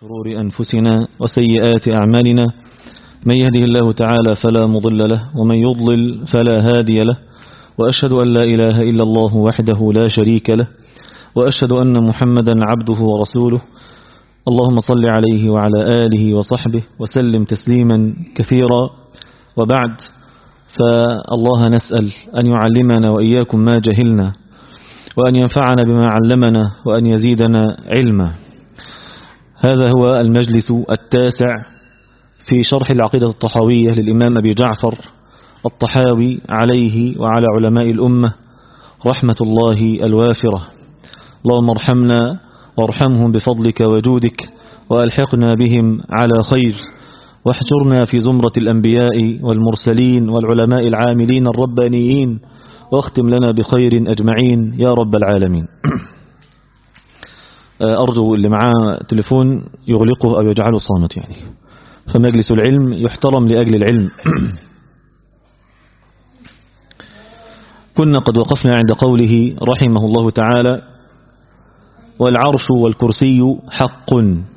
شرور أنفسنا وسيئات أعمالنا، من يهده الله تعالى فلا مضل له ومن يضلل فلا هادي له، وأشهد أن لا إله إلا الله وحده لا شريك له، وأشهد أن محمدا عبده ورسوله. اللهم صل عليه وعلى آله وصحبه وسلم تسليما كثيرا، وبعد، فالله نسأل أن يعلمنا وإياكم ما جهلنا، وأن ينفعنا بما علمنا، وأن يزيدنا علما. هذا هو المجلس التاسع في شرح العقيدة الطحاوية للإمام أبي جعفر الطحاوي عليه وعلى علماء الأمة رحمة الله الوافرة. اللهم ارحمنا وارحمهم بفضلك وجودك، وألحقنا بهم على خير، واحشرنا في زمرة الأنبياء والمرسلين والعلماء العاملين الربانيين، واختم لنا بخير أجمعين يا رب العالمين. أرجو اللي معاه تليفون يغلقه أو يجعله صامت، يعني فمجلس العلم يحترم لأجل العلم. كنا قد وقفنا عند قوله رحمه الله تعالى: والعرش والكرسي حق،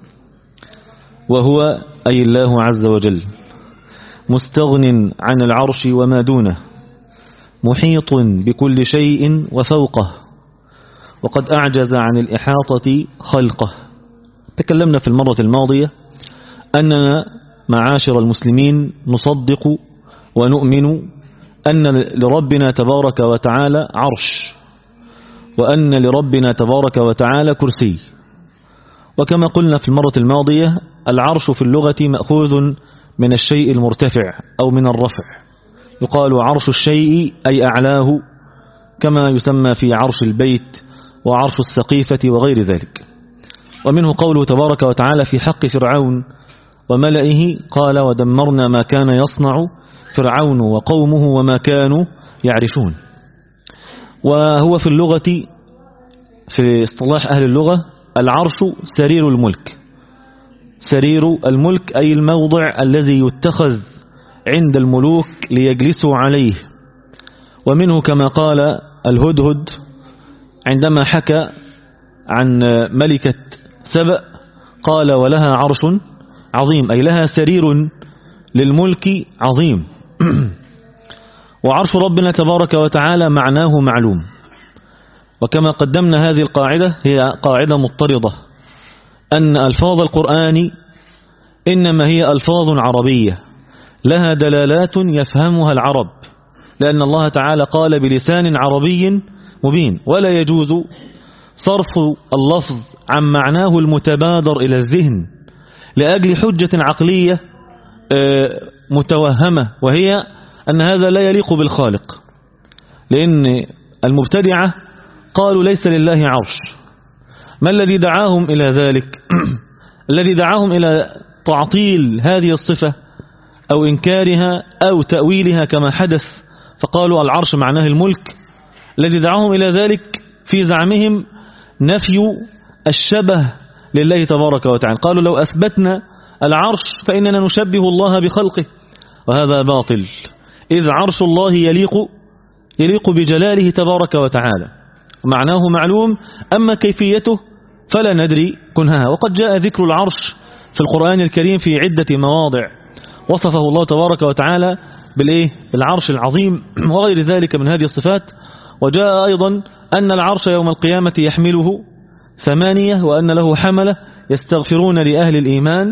وهو أي الله عز وجل مستغن عن العرش وما دونه، محيط بكل شيء وفوقه، وقد أعجز عن الإحاطة خلقه. تكلمنا في المرة الماضية أننا معاشر المسلمين نصدق ونؤمن أن لربنا تبارك وتعالى عرش، وأن لربنا تبارك وتعالى كرسي. وكما قلنا في المرة الماضية، العرش في اللغة مأخوذ من الشيء المرتفع أو من الرفع، يقال عرش الشيء أي أعلاه، كما يسمى في عرش البيت وعرش السقيفة وغير ذلك. ومنه قوله تبارك وتعالى في حق فرعون وملئه: قال ودمرنا ما كان يصنع فرعون وقومه وما كانوا يعرشون. وهو في اللغة، في اصطلاح أهل اللغة، العرش سرير الملك. سرير الملك أي الموضع الذي يتخذ عند الملوك ليجلسوا عليه. ومنه كما قال الهدهد عندما حكى عن ملكة سبأ، قال: ولها عرش عظيم، أي لها سرير للملك عظيم. وعرش ربنا تبارك وتعالى معناه معلوم. وكما قدمنا هذه القاعدة، هي قاعدة مضطردة، أن ألفاظ القرآن إنما هي ألفاظ عربية لها دلالات يفهمها العرب، لأن الله تعالى قال بلسان عربي مبين، ولا يجوز صرف اللفظ عن معناه المتبادر إلى الذهن لأجل حجة عقلية متوهمة، وهي أن هذا لا يليق بالخالق. لأن المبتدعة قالوا ليس لله عرش. ما الذي دعاهم إلى ذلك؟ الذي دعاهم إلى تعطيل هذه الصفة أو إنكارها أو تأويلها كما حدث، فقالوا العرش معناه الملك. الذي دعاهم إلى ذلك في زعمهم نفي الشبه لله تبارك وتعالى. قالوا لو أثبتنا العرش فإننا نشبه الله بخلقه، وهذا باطل، إذ عرش الله يليق بجلاله تبارك وتعالى، معناه معلوم، أما كيفيته فلا ندري كنهها. وقد جاء ذكر العرش في القرآن الكريم في عدة مواضع وصفه الله تبارك وتعالى بالعرش العظيم وغير ذلك من هذه الصفات. وجاء أيضا أن العرش يوم القيامة يحمله 8، وأن له حملة يستغفرون لأهل الإيمان.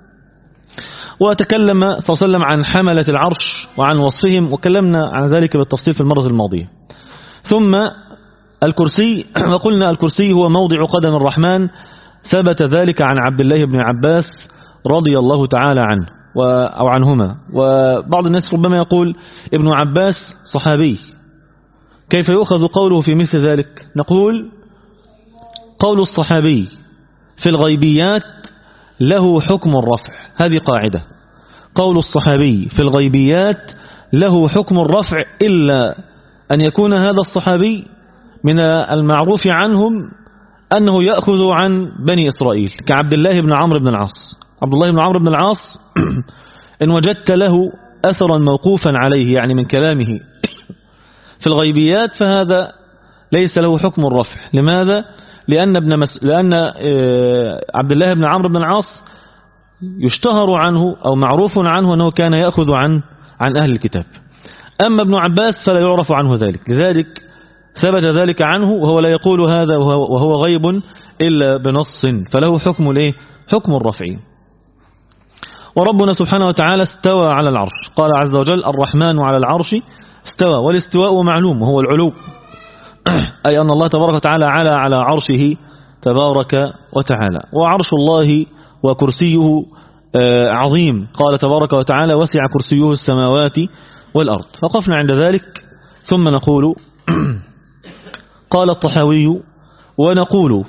وتكلم صلى الله عليه وسلم عن حملة العرش وعن وصفهم، وكلمنا عن ذلك بالتفصيل في المرة الماضية. ثم الكرسي، وقلنا الكرسي هو موضع قدم الرحمن، ثبت ذلك عن عبد الله بن عباس رضي الله تعالى عنه أو عنهما. وبعض الناس ربما يقول ابن عباس صحابي، كيف يؤخذ قوله في مثل ذلك؟ نقول قول الصحابي في الغيبيات له حكم الرفع، هذه قاعدة. قول الصحابي في الغيبيات له حكم الرفع، إلا أن يكون هذا الصحابي من المعروف عنهم أنه يأخذ عن بني إسرائيل، كعبد الله بن عمرو بن العاص. عبد الله بن عمرو بن العاص إن وجدت له أثرا موقوفا عليه، يعني من كلامه في الغيبيات، فهذا ليس له حكم الرفع. لماذا؟ لأن عبد الله بن عمرو بن العاص يشتهر عنه أو معروف عنه أنه كان يأخذ عن أهل الكتاب. أما ابن عباس فلا يعرف عنه ذلك، لذلك ثبت ذلك عنه وهو لا يقول هذا وهو غيب إلا بنص، فله حكم الرفع. وربنا سبحانه وتعالى استوى على العرش، قال عز وجل الرحمن على العرش استوى، والاستواء معلوم وهو العلو أي أن الله تبارك وتعالى على عرشه تبارك وتعالى. وعرش الله وكرسيه عظيم، قال تبارك وتعالى وسع كرسيه السماوات والأرض. وقفنا عند ذلك ثم نقول قال الطحاوي ونقول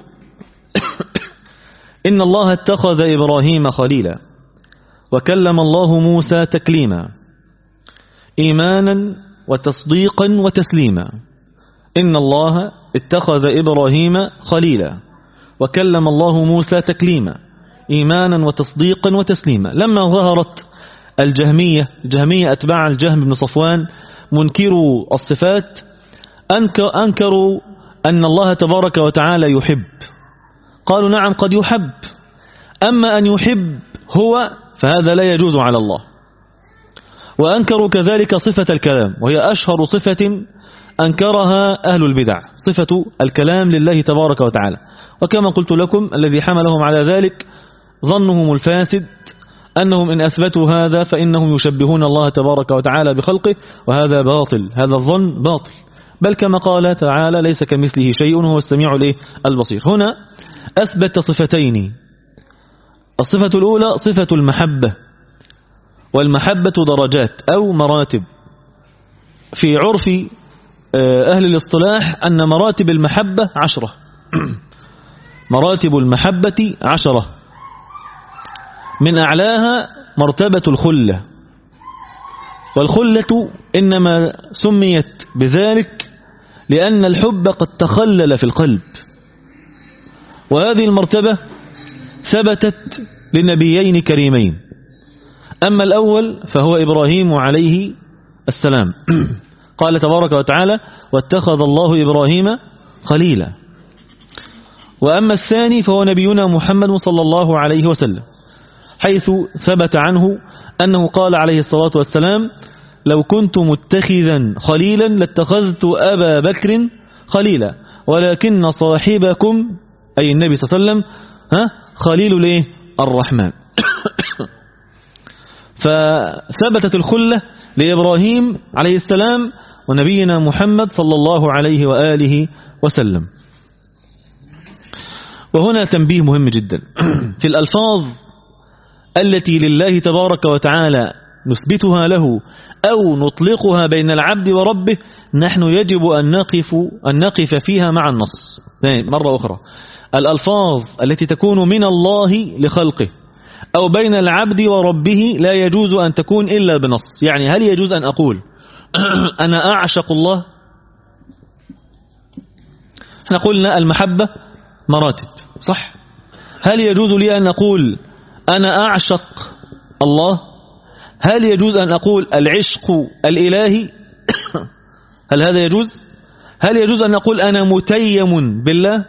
إن الله اتخذ إبراهيم خليلا وكلم الله موسى تكليما إيمانا وتصديقا وتسليما. إن الله اتخذ إبراهيم خليلا وكلم الله موسى تكليما إيمانا وتصديقا وتسليما. لما ظهرت الجهمية أتباع الجهم بن صفوان منكروا الصفات أنكروا أن الله تبارك وتعالى يحب، قالوا نعم قد يحب، أما أن يحب هو فهذا لا يجوز على الله. وأنكروا كذلك صفة الكلام، وهي أشهر صفة أنكرها أهل البدع، صفة الكلام لله تبارك وتعالى. وكما قلت لكم الذي حملهم على ذلك ظنهم الفاسد أنهم إن أثبتوا هذا فإنهم يشبهون الله تبارك وتعالى بخلقه، وهذا باطل، هذا الظن باطل. بل كما قال تعالى ليس كمثله شيء وهو السميع البصير. هنا أثبت صفتين، الصفة الأولى صفة المحبة، والمحبة درجات أو مراتب. في عرف أهل الاصطلاح أن مراتب المحبة 10 مراتب المحبة 10، من أعلاها مرتبة الخلة. والخلة إنما سميت بذلك لأن الحب قد تخلل في القلب، وهذه المرتبة ثبتت لنبيين كريمين. أما الأول فهو إبراهيم عليه السلام قال تبارك وتعالى واتخذ الله إبراهيم خليلا. وأما الثاني فهو نبينا محمد صلى الله عليه وسلم، حيث ثبت عنه أنه قال عليه الصلاة والسلام لو كنت متخذا خليلا لاتخذت أبا بكر خليلا ولكن صاحبكم أي النبي صلى الله عليه وسلم خليل الرحمن. فثبتت الخلة لإبراهيم عليه السلام ونبينا محمد صلى الله عليه وآله وسلم. وهنا تنبيه مهم جدا في الألفاظ التي لله تبارك وتعالى نثبتها له أو نطلقها بين العبد وربه، نحن يجب أن نقف فيها مع النص. مرة أخرى، الألفاظ التي تكون من الله لخلقه أو بين العبد وربه لا يجوز أن تكون إلا بنص. يعني هل يجوز أن أقول أنا أعشق الله؟ احنا قلنا المحبة مراتب صح؟ هل يجوز لي أن أقول أنا أعشق الله؟ هل يجوز أن أقول العشق الإلهي؟ هل هذا يجوز؟ هل يجوز أن نقول أنا متيم بالله؟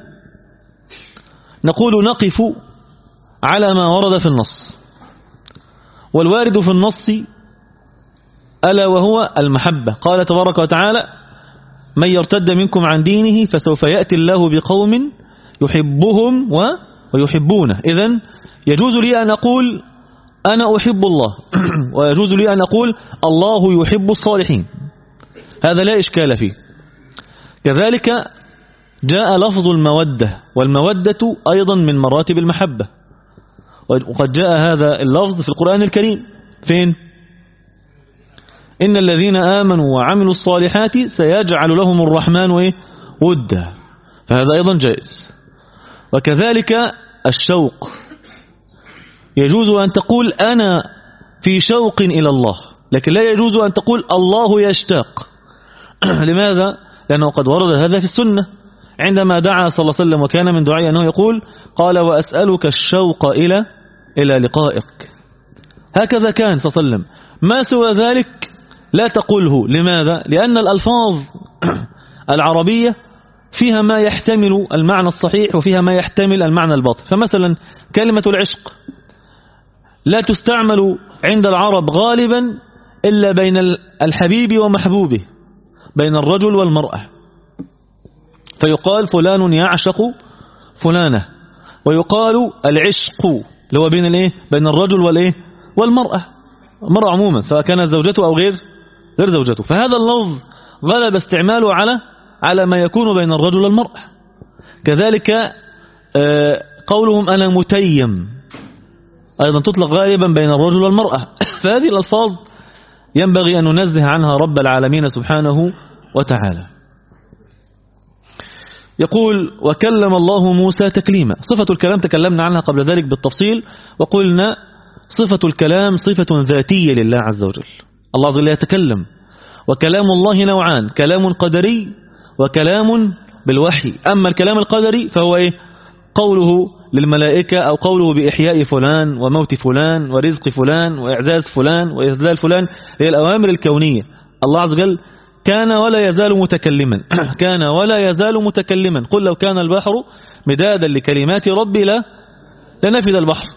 نقول نقف على ما ورد في النص، والوارد في النص ألا وهو المحبة. قال تبارك وتعالى من يرتد منكم عن دينه فسوف يأتي الله بقوم يحبهم ويحبونه. إذن يجوز لي أن أقول أنا أحب الله ويجوز لي أن أقول الله يحب الصالحين، هذا لا إشكال فيه. كذلك جاء لفظ المودة، والمودة أيضا من مراتب المحبة، وقد جاء هذا اللفظ في القرآن الكريم فين؟ إن الذين آمنوا وعملوا الصالحات سيجعل لهم الرحمن ودا، فهذا أيضا جائز. وكذلك الشوق، يجوز أن تقول أنا في شوق إلى الله، لكن لا يجوز أن تقول الله يشتاق. لماذا؟ لأنه قد ورد هذا في السنة عندما دعا صلى الله عليه وسلم، وكان من دعائه أنه يقول قال وأسألك الشوق إلى لقائك. هكذا كان صلى الله عليه وسلم، ما سوى ذلك لا تقوله. لماذا؟ لأن الألفاظ العربية فيها ما يحتمل المعنى الصحيح وفيها ما يحتمل المعنى الباطل. فمثلا كلمة العشق لا تستعمل عند العرب غالبا إلا بين الحبيب ومحبوبه، بين الرجل والمرأة، فيقال فلان يعشق فلانة، ويقال العشق اللي هو بين الرجل والمرأة، المرأة عموما سواء كانت زوجته أو غير زوجته. فهذا اللفظ غلب استعماله على ما يكون بين الرجل والمرأة. كذلك قولهم أنا متيم أيضا تطلق غالبا بين الرجل والمرأة. فهذه الألفاظ ينبغي أن ننزه عنها رب العالمين سبحانه وتعالى. يقول وكلم الله موسى تكليما. صفة الكلام تكلمنا عنها قبل ذلك بالتفصيل، وقلنا صفة الكلام صفة ذاتية لله عز وجل. الله عز وجل يتكلم، وكلام الله نوعان، كلام قدري وكلام بالوحي. أما الكلام القدري فهو قوله للملائكة أو قوله بإحياء فلان وموت فلان ورزق فلان وإعزاز فلان وإذلال فلان، هي الأوامر الكونية. الله عز وجل كان ولا يزال متكلما كان ولا يزال متكلما. قل لو كان البحر مدادا لكلمات ربي لنفد البحر.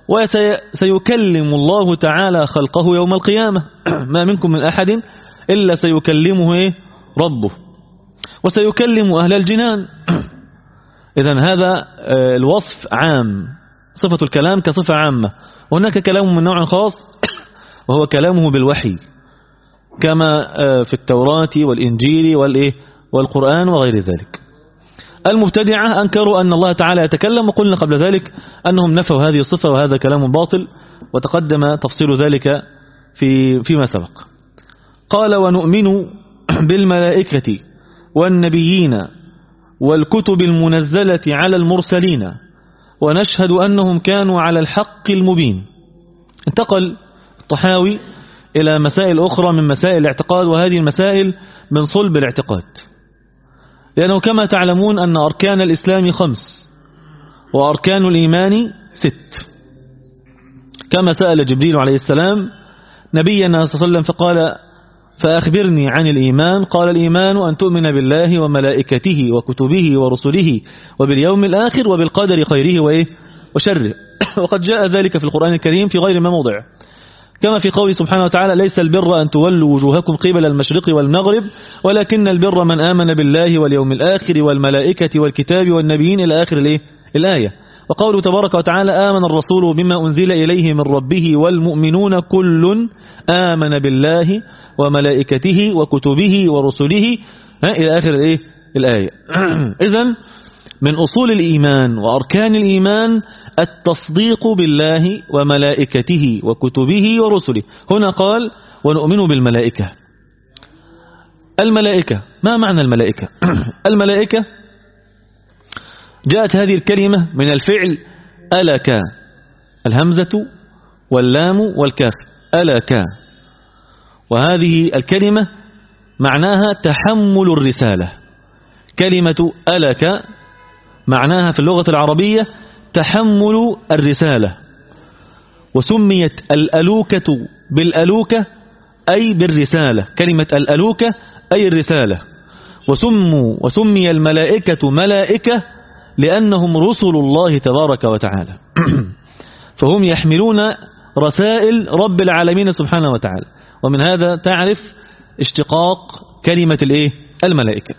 وسيكلم الله تعالى خلقه يوم القيامة ما منكم من أحد إلا سيكلمه ربه، وسيكلم أهل الجنان. إذن هذا الوصف عام، صفة الكلام كصفة عامة. وهناك كلام من نوع خاص وهو كلامه بالوحي، كما في التوراة والإنجيل والقرآن وغير ذلك. المبتدعة أنكروا أن الله تعالى يتكلم، وقلنا قبل ذلك أنهم نفوا هذه الصفة وهذا كلام باطل، وتقدم تفصيل ذلك فيما سبق. قال ونؤمن بالملائكة والنبيين والكتب المنزلة على المرسلين ونشهد أنهم كانوا على الحق المبين. انتقل الطحاوي إلى مسائل أخرى من مسائل الاعتقاد، وهذه المسائل من صلب الاعتقاد، لأنه كما تعلمون أن أركان الإسلام 5 وأركان الإيمان 6، كما سأل جبريل عليه السلام نبينا صلى الله عليه وسلم فقال فأخبرني عن الإيمان، قال الإيمان أن تؤمن بالله وملائكته وكتبه ورسله وباليوم الآخر وبالقدر خيره وشره. وقد جاء ذلك في القرآن الكريم في غير ما موضع، كما في قوله سبحانه وتعالى ليس البر أن تولوا وجوهكم قبل المشرق والمغرب ولكن البر من آمن بالله واليوم الآخر والملائكة والكتاب والنبيين إلى آخر الآية. وقوله تبارك وتعالى آمن الرسول بما أنزل إليه من ربه والمؤمنون كل آمن بالله وملائكته وكتبه ورسله إلى آخر الآية. إذن من أصول الإيمان وأركان الإيمان التصديق بالله وملائكته وكتبه ورسله. هنا قال ونؤمن بالملائكة. الملائكة ما معنى الملائكة؟ الملائكة جاءت هذه الكلمة من الفعل ألك، الهمزة واللام والكاف، ألك، وهذه الكلمة معناها تحمل الرسالة. كلمة ألك معناها في اللغة العربية تحمل الرسالة، وسميت الألوكة بالألوكة أي بالرسالة، كلمة الألوكة أي الرسالة. وسمي الملائكة ملائكة لأنهم رسل الله تبارك وتعالى فهم يحملون رسائل رب العالمين سبحانه وتعالى. ومن هذا تعرف اشتقاق كلمة الملائكة.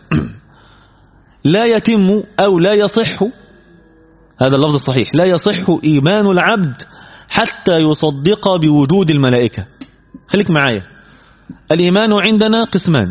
لا يتم أو لا يصح، هذا اللفظ الصحيح، لا يصح إيمان العبد حتى يصدق بوجود الملائكة. خليك معايا، الإيمان عندنا قسمان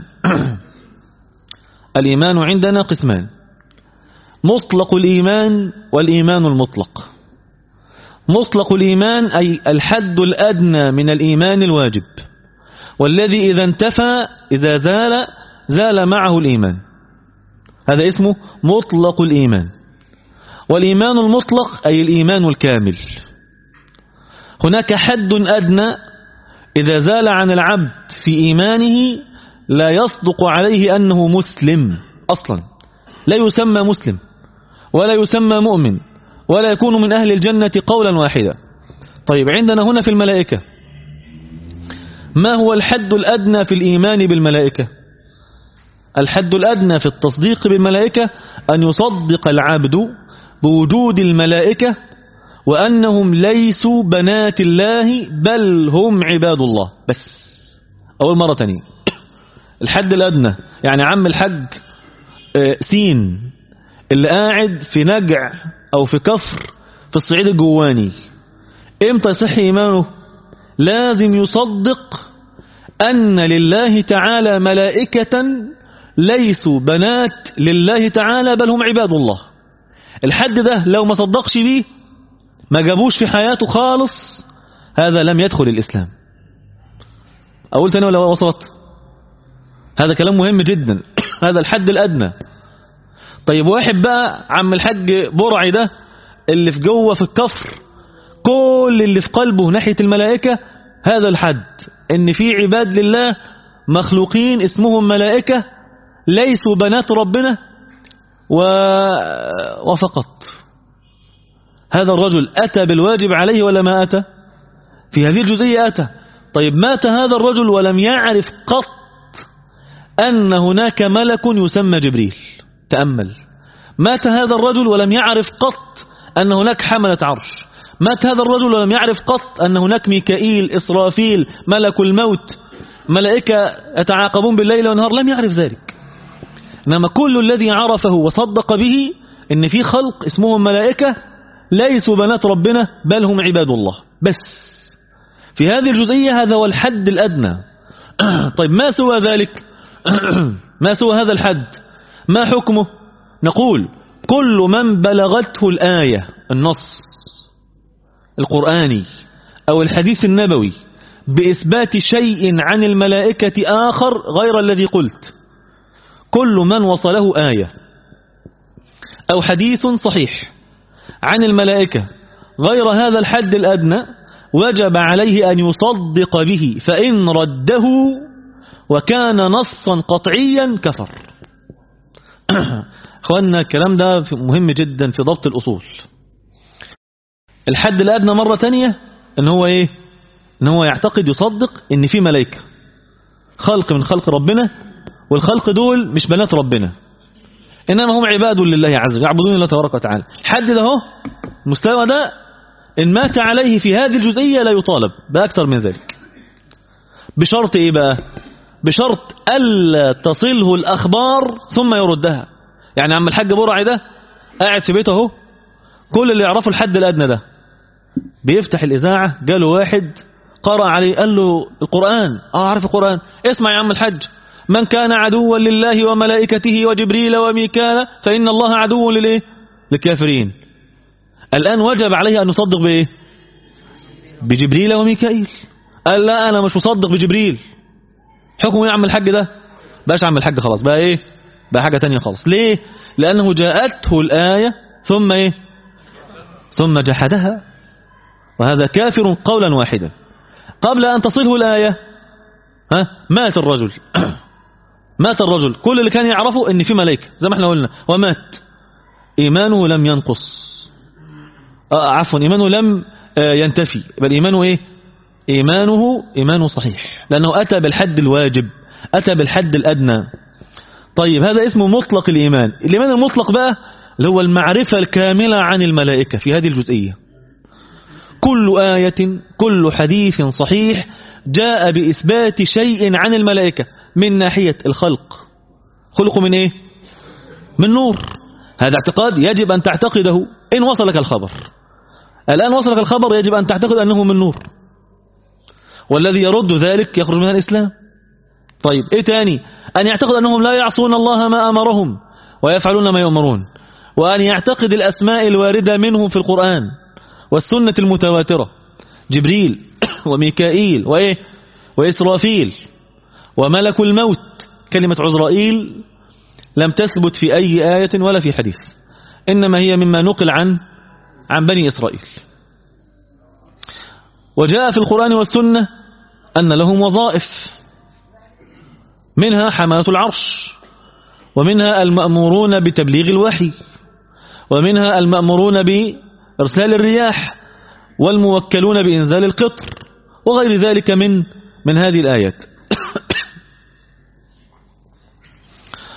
الإيمان عندنا قسمان، مطلق الإيمان والإيمان المطلق. مطلق الإيمان أي الحد الأدنى من الإيمان الواجب، والذي إذا انتفى إذا زال معه الإيمان، هذا اسمه مطلق الإيمان. والإيمان المطلق أي الإيمان الكامل. هناك حد أدنى إذا زال عن العبد في إيمانه لا يصدق عليه أنه مسلم أصلا، لا يسمى مسلم ولا يسمى مؤمن ولا يكون من أهل الجنة قولا واحدا. طيب عندنا هنا في الملائكة ما هو الحد الأدنى في الإيمان بالملائكة؟ الحد الأدنى في التصديق بالملائكة أن يصدق العبد بوجود الملائكة وأنهم ليسوا بنات الله بل هم عباد الله. بس أول مرة تانية الحد الأدنى، يعني عم الحج سين اللي قاعد في نجع أو في كفر في الصعيد الجواني، امتى يصح إيمانه؟ لازم يصدق أن لله تعالى ملائكة ليسوا بنات لله تعالى بل هم عباد الله. الحد ده لو ما صدقش بيه، ما جابوش في حياته خالص، هذا لم يدخل الإسلام. أقول تاني ولا وسط؟ هذا كلام مهم جدا. هذا الحد الأدنى. طيب واحد بقى عم الحج برعي ده اللي في جوه في الكفر، كل اللي في قلبه ناحية الملائكة هذا الحد، ان في عباد لله مخلوقين اسمهم ملائكة ليسوا بنات ربنا وفقط. هذا الرجل أتى بالواجب عليه ولا ما أتى؟ في هذه الجزئية أتى. طيب مات هذا الرجل ولم يعرف قط أن هناك ملك يسمى جبريل. تأمل، مات هذا الرجل ولم يعرف قط أن هناك حملة عرش. مات هذا الرجل ولم يعرف قط أن هناك ميكائيل، إسرافيل، ملك الموت، ملائكة يتعاقبون بالليل والنهار، لم يعرف ذلك. إنما كل الذي عرفه وصدق به إن في خلق اسمهم ملائكة ليسوا بنات ربنا بل هم عباد الله. بس في هذه الجزئية هذا هو الحد الأدنى. طيب ما سوى ذلك؟ ما سوى هذا الحد ما حكمه؟ نقول كل من بلغته الآية، النص القرآني أو الحديث النبوي بإثبات شيء عن الملائكة آخر غير الذي قلت، كل من وصله آية أو حديث صحيح عن الملائكة غير هذا الحد الأدنى وجب عليه أن يصدق به، فإن رده وكان نصا قطعيا كفر. أخوانا الكلام ده مهم جدا في ضبط الأصول. الحد الأدنى مرة تانية إن هو إيه؟ إن هو يعتقد يصدق إن في ملائكة خلق من خلق ربنا، والخلق دول مش بنات ربنا إنما هم عباد لله عز وجل يعبدون الله تبارك وتعالى. الحد ده هو المستوى ده إن مات عليه في هذه الجزئية لا يطالب بأكثر من ذلك، بشرط إيه بقى؟ بشرط ألا تصله الأخبار ثم يردها. يعني عم الحاج برعي ده قاعد في بيته اهو، كل اللي يعرفه الحد الأدنى ده بيفتح الإذاعة، جاله واحد قرأ عليه قال له القرآن، عارف القرآن، اسمع يا عم الحج، من كان عدوا لله وملائكته وجبريل وميكال فإن الله عدو للإيه؟ للكافرين. الآن وجب عليه أن يصدق بإيه؟ بجبريل وميكائيل. قال لا أنا مش مصدق بجبريل. حكمه يا عم الحج ده؟ بقاش عم الحج خلاص، بقى إيه؟ بقى حاجة تانية خلاص. ليه؟ لأنه جاءته الآية ثم إيه؟ ثم جحدها، وهذا كافر قولا واحدا. قبل أن تصله الآية مات الرجل. مات الرجل، كل اللي كان يعرفه ان في ملائكة زي ما احنا قلنا، ومات. إيمانه لم ينقص، عفوا إيمانه لم ينتفي، بل إيمانه إيه؟ إيمانه صحيح، لأنه أتى بالحد الواجب، أتى بالحد الأدنى. طيب هذا اسمه مطلق الإيمان. الإيمان المطلق بقى اللي هو المعرفة الكاملة عن الملائكة في هذه الجزئية. كل آية كل حديث صحيح جاء بإثبات شيء عن الملائكة من ناحية الخلق، خلقوا من إيه؟ من نور. هذا اعتقاد يجب أن تعتقده إن وصلك الخبر. الآن وصلك الخبر يجب أن تعتقد أنه من نور، والذي يرد ذلك يخرج من الإسلام. طيب إيه تاني؟ أن يعتقد أنهم لا يعصون الله ما أمرهم ويفعلون ما يؤمرون، وأن يعتقد الأسماء الواردة منهم في القرآن والسنة المتواترة، جبريل وميكائيل وإيه؟ وإسرافيل وملك الموت. كلمة عزرائيل لم تثبت في أي آية ولا في حديث، إنما هي مما نقل عن بني إسرائيل. وجاء في القرآن والسنة أن لهم وظائف، منها حماة العرش، ومنها المأمورون بتبليغ الوحي، ومنها المأمورون بإرسال الرياح، والموكلون بإنزال القطر، وغير ذلك من هذه الآيات.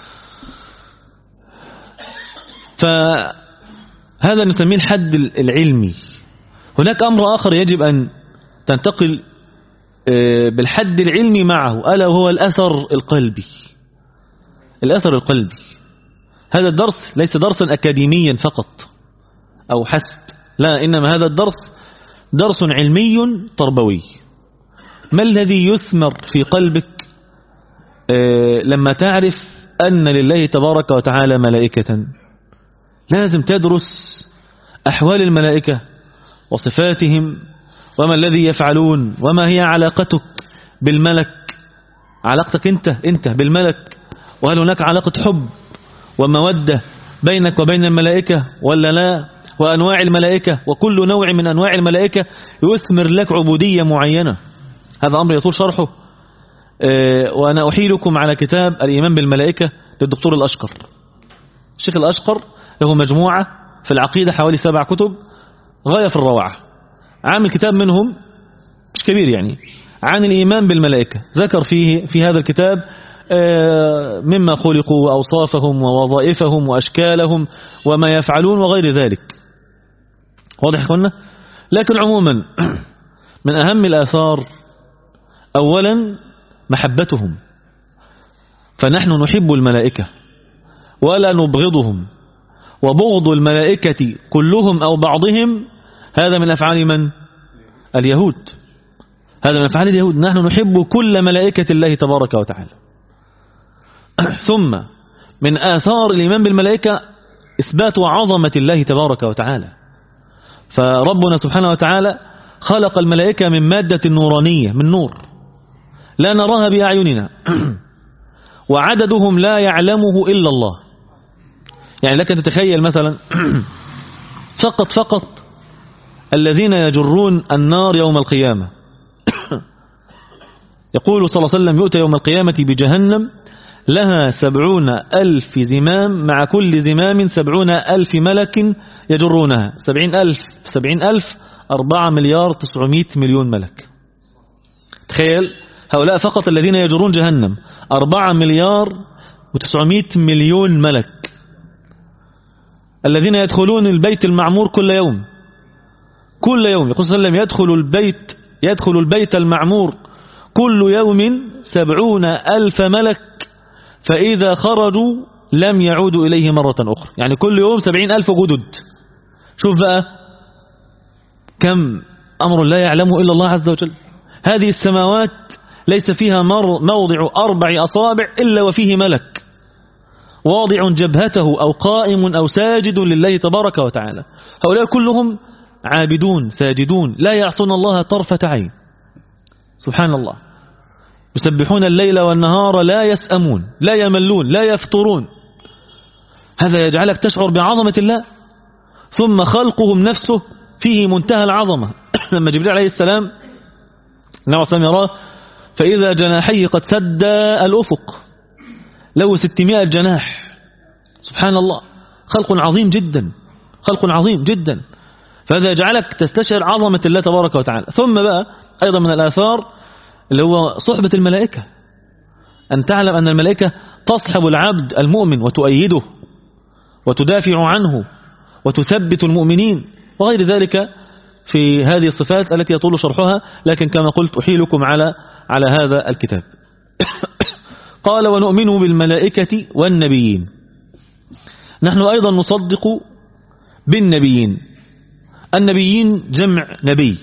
فهذا نسميه الحد العلمي. هناك أمر آخر يجب أن تنتقل بالحد العلمي معه، ألا وهو الأثر القلبي. الأثر القلبي هذا الدرس ليس درسا أكاديميا فقط أو حسب، لا، إنما هذا الدرس درس علمي تربوي. ما الذي يثمر في قلبك لما تعرف أن لله تبارك وتعالى ملائكة؟ لازم تدرس أحوال الملائكة وصفاتهم وما الذي يفعلون وما هي علاقتك بالملك، علاقتك أنت بالملك، وهل هناك علاقة حب ومودة بينك وبين الملائكة ولا لا، وأنواع الملائكة، وكل نوع من أنواع الملائكة يثمر لك عبودية معينة. هذا أمر يطول شرحه، وأنا أحيلكم على كتاب الإيمان بالملائكة للدكتور الأشقر. الشيخ الأشقر له مجموعة في العقيدة حوالي 7 كتب غاية في الروعة، عامل كتاب منهم مش كبير يعني عن الإيمان بالملائكة، ذكر فيه في هذا الكتاب مما خلقوا وأوصافهم ووظائفهم وأشكالهم وما يفعلون وغير ذلك. واضح أخوانا؟ لكن عموما من أهم الآثار أولا محبتهم، فنحن نحب الملائكة ولا نبغضهم، وبغض الملائكة كلهم أو بعضهم هذا من أفعال من؟ اليهود. هذا من أفعال اليهود. نحن نحب كل ملائكة الله تبارك وتعالى. ثم من آثار الإيمان بالملائكة إثبات عظمة الله تبارك وتعالى، فربنا سبحانه وتعالى خلق الملائكة من مادة نورانية، من نور لا نراها بأعيننا، وعددهم لا يعلمه إلا الله. يعني لك أن تتخيل مثلا فقط الذين يجرون النار يوم القيامة يقول صلى الله عليه وسلم: يؤتى يوم القيامة بجهنم لها 70,000 زمام، مع كل زمام 70,000 ملك يجرونها. 70,000 4,900,000,000 ملك. تخيل هؤلاء فقط الذين يجرون جهنم 4,900,000,000 ملك، الذين يدخلون البيت المعمور كل يوم. يقول صلى الله عليه وسلم: يدخل البيت المعمور كل يوم 70,000 ملك، فإذا خرجوا لم يعودوا إليه مرة أخرى. يعني كل يوم 70,000 جدد. شوف بقى كم أمر لا يعلمه إلا الله عز وجل. هذه السماوات ليس فيها موضع 4 أصابع إلا وفيه ملك واضع جبهته أو قائم أو ساجد لله تبارك وتعالى. هؤلاء كلهم عابدون ساجدون لا يعصون الله طرفة عين. سبحان الله. يسبحون الليل والنهار لا يسأمون لا يملون لا يفترون. هذا يجعلك تشعر بعظمة الله. ثم خلقهم نفسه فيه منتهى العظمة. لما جبريل عليه السلام النبي صلى الله عليه وسلم يراه فإذا جناحيه قد سد الأفق، له 600 جناح. سبحان الله. خلق عظيم جدا، خلق عظيم جدا. فهذا يجعلك تستشعر عظمة الله تبارك وتعالى. ثم بقى أيضا من الآثار اللي هو صحبة الملائكة، أن تعلم أن الملائكة تصحب العبد المؤمن وتؤيده وتدافع عنه وتثبت المؤمنين وغير ذلك في هذه الصفات التي يطول شرحها، لكن كما قلت أحيلكم على هذا الكتاب. قال: ونؤمن بالملائكة والنبيين. نحن أيضا نصدق بالنبيين. النبيين جمع نبي،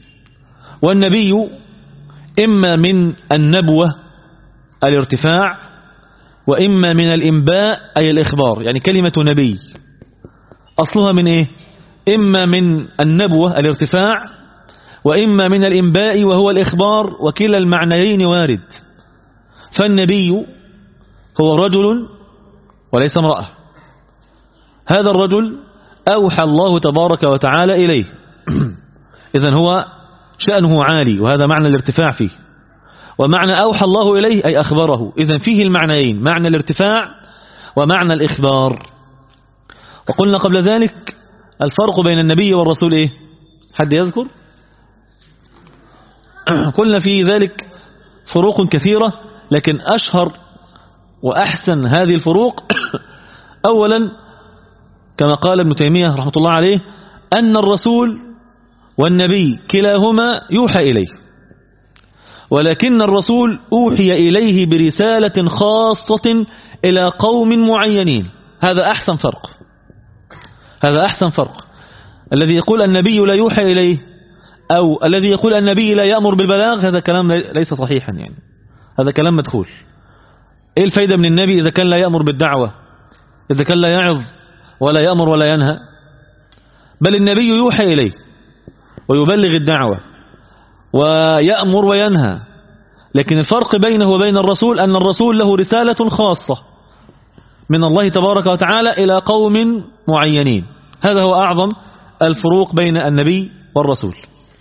والنبي إما من النبوة الارتفاع، وإما من الإنباء أي الإخبار. يعني كلمة نبي أصلها من إيه؟ إما من النبوة الارتفاع، وإما من الإنباء وهو الإخبار، وكلا المعنيين وارد. فالنبي هو رجل وليس امرأة. هذا الرجل أوحى الله تبارك وتعالى إليه. إذن هو شأنه عالي، وهذا معنى الارتفاع فيه. ومعنى أوحى الله إليه أي أخبره. إذن فيه المعنيين، معنى الارتفاع ومعنى الإخبار. وقلنا قبل ذلك الفرق بين النبي والرسول إيه؟ حد يذكر؟ قلنا في ذلك فروق كثيرة، لكن أشهر وأحسن هذه الفروق أولا كما قال ابن تيمية رحمة الله عليه أن الرسول والنبي كلاهما يوحى إليه، ولكن الرسول أوحي إليه برسالة خاصة إلى قوم معينين. هذا أحسن فرق، هذا أحسن فرق. الذي يقول النبي لا يوحى إليه أو الذي يقول النبي لا يأمر بالبلاغ هذا كلام ليس صحيحا، يعني هذا كلام مدخول. إيه الفايدة من النبي إذا كان لا يأمر بالدعوة، إذا كان لا يعظ ولا يأمر ولا ينهى؟ بل النبي يوحى إليه ويبلغ الدعوة ويأمر وينهى، لكن الفرق بينه وبين الرسول أن الرسول له رسالة خاصة من الله تبارك وتعالى إلى قوم معينين. هذا هو أعظم الفروق بين النبي والرسول.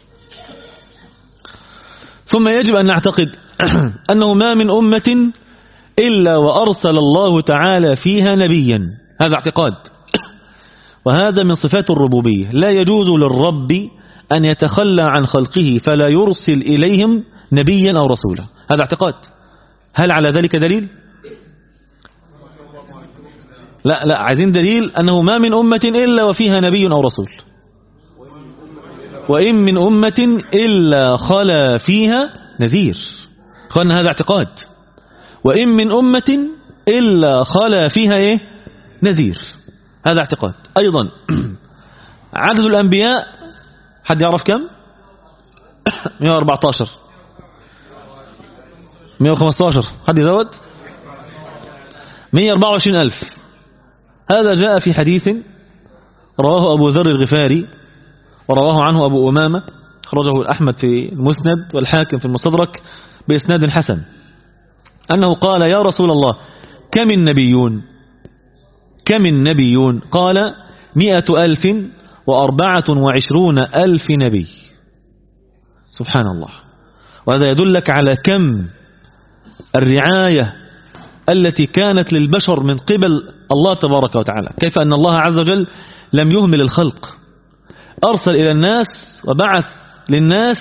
ثم يجب أن نعتقد أنه ما من أمة إلا وأرسل الله تعالى فيها نبيا. هذا اعتقاد، وهذا من صفات الربوبية. لا يجوز للرب أن يتخلى عن خلقه فلا يرسل إليهم نبيا أو رسولا. هذا اعتقاد. هل على ذلك دليل؟ لا، عايزين دليل أنه ما من أمة إلا وفيها نبي أو رسول. وإن من أمة إلا خلا فيها نذير. قلنا هذا اعتقاد. وإن من أمة إلا خلا فيها إيه؟ نذير. هذا اعتقاد أيضا. عدد الأنبياء حد يعرف كم؟ 114 115 حد يزود 124,000. هذا جاء في حديث رواه أبو ذر الغفاري ورواه عنه أبو أمامة، خرجه الأحمد في المسند والحاكم في المستدرك بإسناد حسن، أنه قال: يا رسول الله كم النبيون؟ كم النبيون؟ قال: 124,000 نبي. سبحان الله. وهذا يدلك على كم الرعاية التي كانت للبشر من قبل الله تبارك وتعالى، كيف أن الله عز وجل لم يهمل الخلق، أرسل إلى الناس وبعث للناس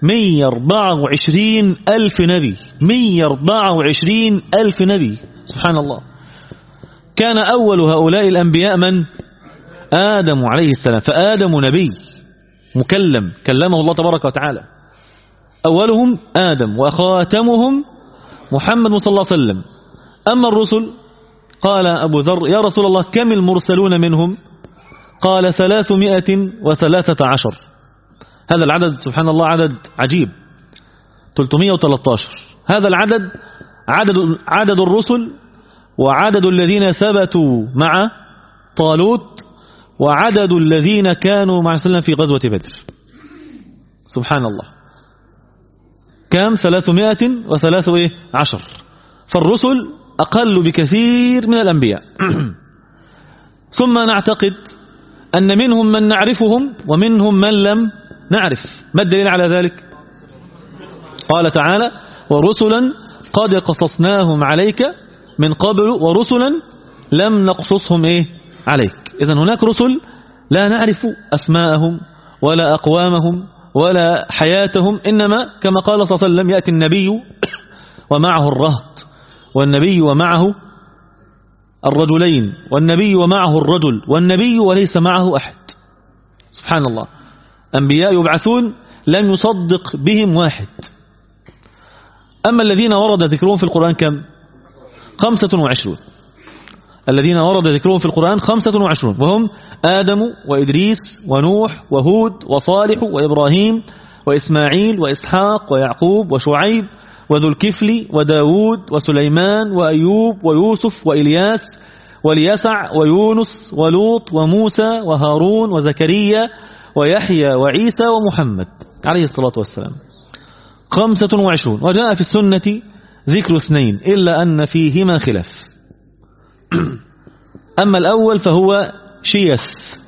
124,000 نبي. 124,000 نبي. سبحان الله. كان أول هؤلاء الأنبياء من؟ آدم عليه السلام. فآدم نبي مكلم، كلمه الله تبارك وتعالى. أولهم آدم وخاتمهم محمد صلى الله عليه وسلم. أما الرسل قال أبو ذر: يا رسول الله كم المرسلون منهم؟ قال: 313. هذا العدد سبحان الله عدد عجيب. 313 هذا العدد عدد الرسل، وعدد الذين ثبتوا مع طالوت، وعدد الذين كانوا مع سلم في غزوة بدر. سبحان الله. كم؟ 313. فالرسل أقل بكثير من الأنبياء. ثم نعتقد أن منهم من نعرفهم ومنهم من لم نعرف. ما الدليل على ذلك؟ قال تعالى: ورسلا قد قصصناهم عليك من قبل ورسلا لم نقصصهم عليك. إذن هناك رسل لا نعرف أسماءهم ولا أقوامهم ولا حياتهم، إنما كما قال صلى الله عليه وسلم: يأتي النبي ومعه الرهط، والنبي ومعه الرجلين، والنبي ومعه الرجل، والنبي وليس معه أحد. سبحان الله. أنبياء يبعثون لم يصدق بهم واحد. أما الذين ورد ذكرهم في القرآن كم؟ 25. الذين ورد ذكرهم في القرآن 25، وهم آدم وإدريس ونوح وهود وصالح وإبراهيم وإسماعيل وإسحاق ويعقوب وشعيب وذو الكفل وداود وسليمان وأيوب ويوسف وإلياس واليسع ويونس ولوط وموسى وهارون وزكريا ويحيى وعيسى ومحمد عليه الصلاة والسلام. 25. وجاء في السنة ذكر 2 إلا أن فيهما خلاف. أما الأول فهو شيث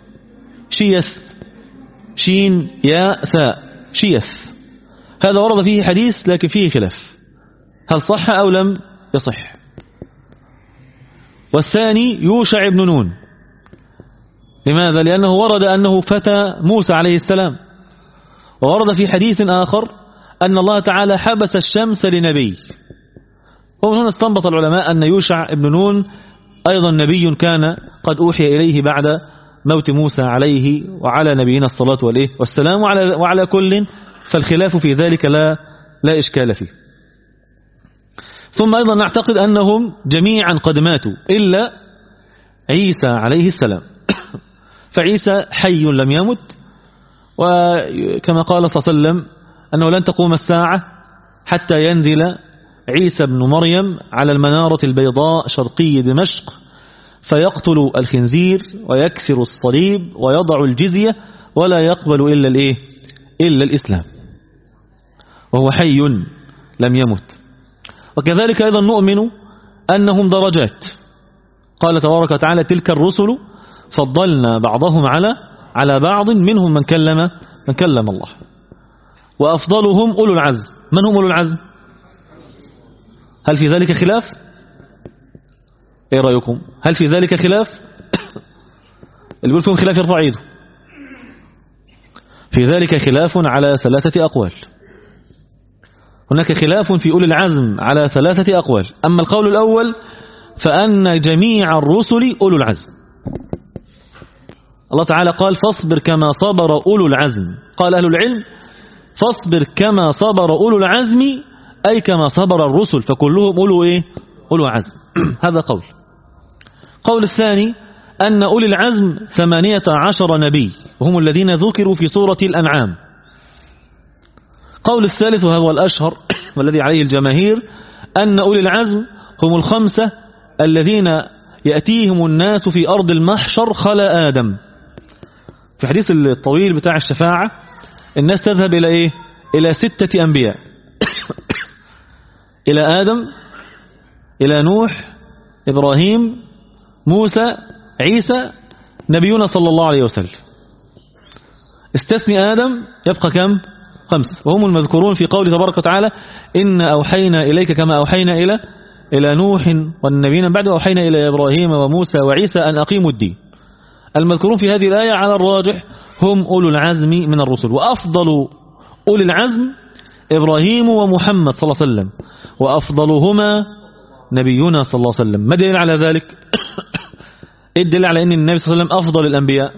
شين ياء ثاء شيث. هذا ورد فيه حديث لكن فيه خلاف، هل صح أو لم يصح. والثاني يوشع بن نون. لماذا؟ لأنه ورد أنه فتى موسى عليه السلام، وورد في حديث آخر أن الله تعالى حبس الشمس لنبي. ومن هنا استنبط العلماء أن يوشع بن نون أيضا نبي كان قد أوحي إليه بعد موت موسى عليه وعلى نبينا الصلاة والسلام، وعلى كل فالخلاف في ذلك لا إشكال فيه. ثم أيضا نعتقد أنهم جميعا قد ماتوا إلا عيسى عليه السلام، فعيسى حي لم يمت، وكما قال صلى الله عليه وسلم أنه لن تقوم الساعة حتى ينزل عيسى بن مريم على المنارة البيضاء شرقي دمشق فيقتل الخنزير ويكسر الصليب ويضع الجزية ولا يقبل إلا الإسلام، وهو حي لم يمت. وكذلك أيضا نؤمن أنهم درجات، قال تبارك وتعالى تلك الرسل فضلنا بعضهم على بعض منهم من كلم الله، وأفضلهم أولو العزم. من هم أولو العزم؟ هل في ذلك خلاف؟ ايه رأيكم؟ هل في ذلك خلاف؟ اللي يقول فيهم خلاف يرفع ايده. في ذلك خلاف على 3 أقوال. هناك خلاف في أولي العزم على 3 أقوال. أما القول الأول فأن جميع الرسل أولو العزم. الله تعالى قال فاصبر كما صبر أولو العزم. قال أهل العلم فاصبر كما صبر أولو العزم أي كما صبر الرسل، فكلهم أولو عزم. هذا قول. قول الثاني أن أولي العزم 18 نبي وهم الذين ذكروا في سورة الأنعام. قول الثالث وهو الأشهر والذي عليه الجماهير أن أولي العزم هم 5 الذين يأتيهم الناس في أرض المحشر خلا آدم. في حديث الطويل بتاع الشفاعة الناس تذهب إلى 6 أنبياء إلى آدم، إلى نوح، إبراهيم، موسى، عيسى، نبينا صلى الله عليه وسلم. استثني آدم يبقى كم؟ 5، وهم المذكورون في قول تبارك وتعالى إن أوحينا إليك كما أوحينا إلى نوح والنبيين بعد، أوحينا إلى إبراهيم وموسى وعيسى أن أقيموا الدين. المذكورون في هذه الآية على الراجح هم أولو العزم من الرسل، وأفضل أولي العزم إبراهيم ومحمد صلى الله عليه وسلم، وأفضلهما نبينا صلى الله عليه وسلم. ما دليل على ذلك؟ الدليل على أن النبي صلى الله عليه وسلم أفضل الأنبياء.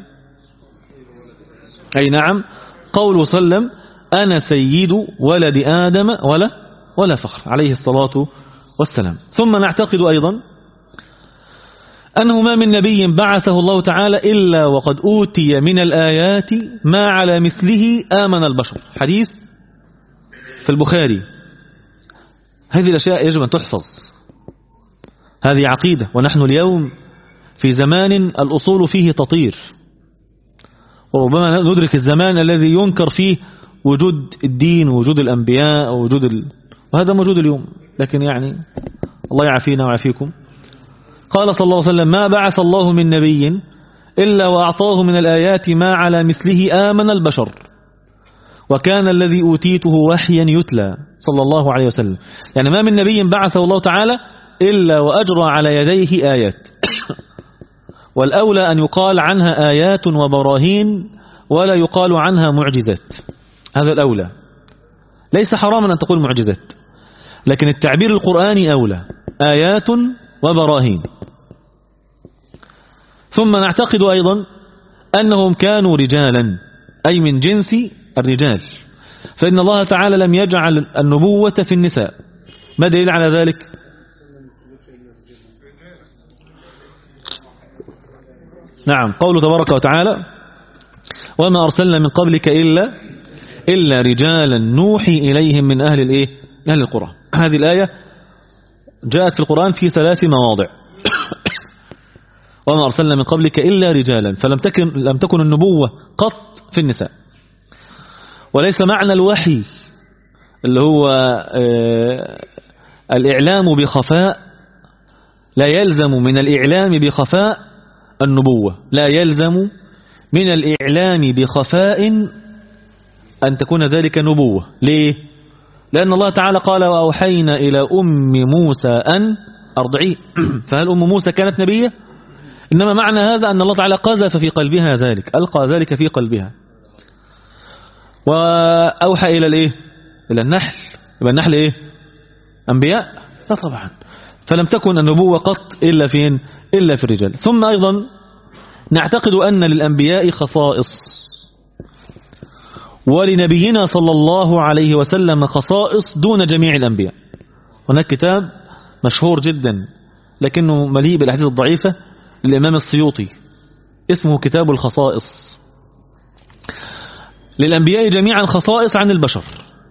أي نعم، قوله صلى الله عليه وسلم أنا سيد ولد آدم ولا فخر عليه الصلاة والسلام. ثم نعتقد أيضا أنه ما من نبي بعثه الله تعالى إلا وقد أوتي من الآيات ما على مثله آمن البشر. حديث في البخاري. هذه الأشياء يجب أن تحفظ، هذه عقيدة. ونحن اليوم في زمان الأصول فيه تطير، وربما ندرك الزمان الذي ينكر فيه وجود الدين ووجود الأنبياء وهذا موجود اليوم، لكن يعني الله يعافينا ويعافيكم. قال صلى الله عليه وسلم ما بعث الله من نبي إلا وأعطاه من الآيات ما على مثله آمن البشر، وكان الذي أوتيته وحيا يتلى صلى الله عليه وسلم. يعني ما من نبي بعثه الله تعالى إلا وأجرى على يديه آيات والأولى أن يقال عنها آيات وبراهين ولا يقال عنها معجزات. هذا الأولى. ليس حراما أن تقول معجزات، لكن التعبير القرآني أولى، آيات وبراهين. ثم نعتقد أيضا أنهم كانوا رجالا، أي من جنس الرجال، فإن الله تعالى لم يجعل النبوة في النساء. ما دليل على ذلك؟ نعم، قوله تبارك وتعالى وما أرسلنا من قبلك إلا رجالا نوحي إليهم من أهل القرى. هذه الآية جاءت في القرآن في 3 مواضع. وما أرسلنا من قبلك إلا رجالا، فلم تكن النبوة قط في النساء. وليس معنى الوحي اللي هو الإعلام بخفاء، لا يلزم من الإعلام بخفاء النبوة، لا يلزم من الإعلام بخفاء أن تكون ذلك نبوة. ليه؟ لأن الله تعالى قال وأوحينا إلى أم موسى أن أرضعيه. فهل أم موسى كانت نبية؟ إنما معنى هذا أن الله تعالى قذف في قلبها ذلك، ألقى ذلك في قلبها. وأوحى إلى النحل. يبقى النحل أنبياء؟ لا طبعا. فلم تكن النبوة قط إلا فين؟ إلا في الرجال. ثم أيضا نعتقد أن للأنبياء خصائص، ولنبينا صلى الله عليه وسلم خصائص دون جميع الأنبياء. هناك كتاب مشهور جدا لكنه مليء بالأحاديث الضعيفة للإمام السيوطي اسمه كتاب الخصائص. للأنبياء جميعا خصائص عن البشر،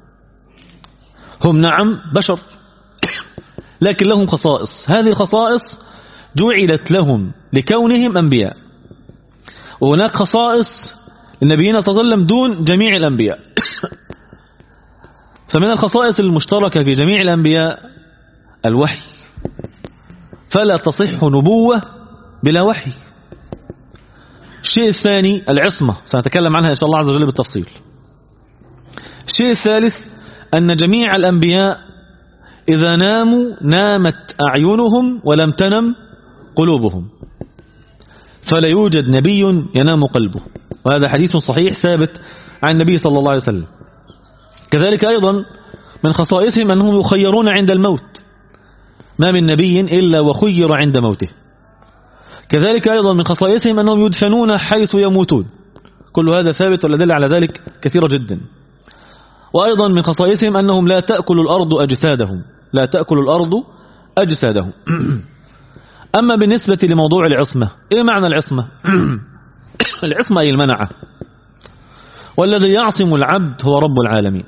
هم نعم بشر لكن لهم خصائص، هذه الخصائص جعلت لهم لكونهم أنبياء، وهناك خصائص لنبينا صلى الله عليه وسلم دون جميع الأنبياء. فمن الخصائص المشتركة في جميع الأنبياء الوحي، فلا تصح نبوة بلا وحي. الشيء الثاني العصمة، سنتكلم عنها إن شاء الله عز وجل بالتفصيل. الشيء الثالث أن جميع الأنبياء إذا ناموا نامت أعينهم ولم تنم قلوبهم، فلا يوجد نبي ينام قلبه، وهذا حديث صحيح ثابت عن النبي صلى الله عليه وسلم. كذلك أيضا من خصائصهم أنهم يخيرون عند الموت، ما من نبي إلا وخير عند موته. كذلك أيضا من خصائصهم أنهم يدفنون حيث يموتون، كل هذا ثابت والأدلة على ذلك كثيرة جدا. وأيضا من خصائصهم أنهم لا تأكل الأرض أجسادهم، لا تأكل الأرض أجسادهم. أما بالنسبة لموضوع العصمة، إيه معنى العصمة؟ العصمة أي المنعة، والذي يعصم العبد هو رب العالمين،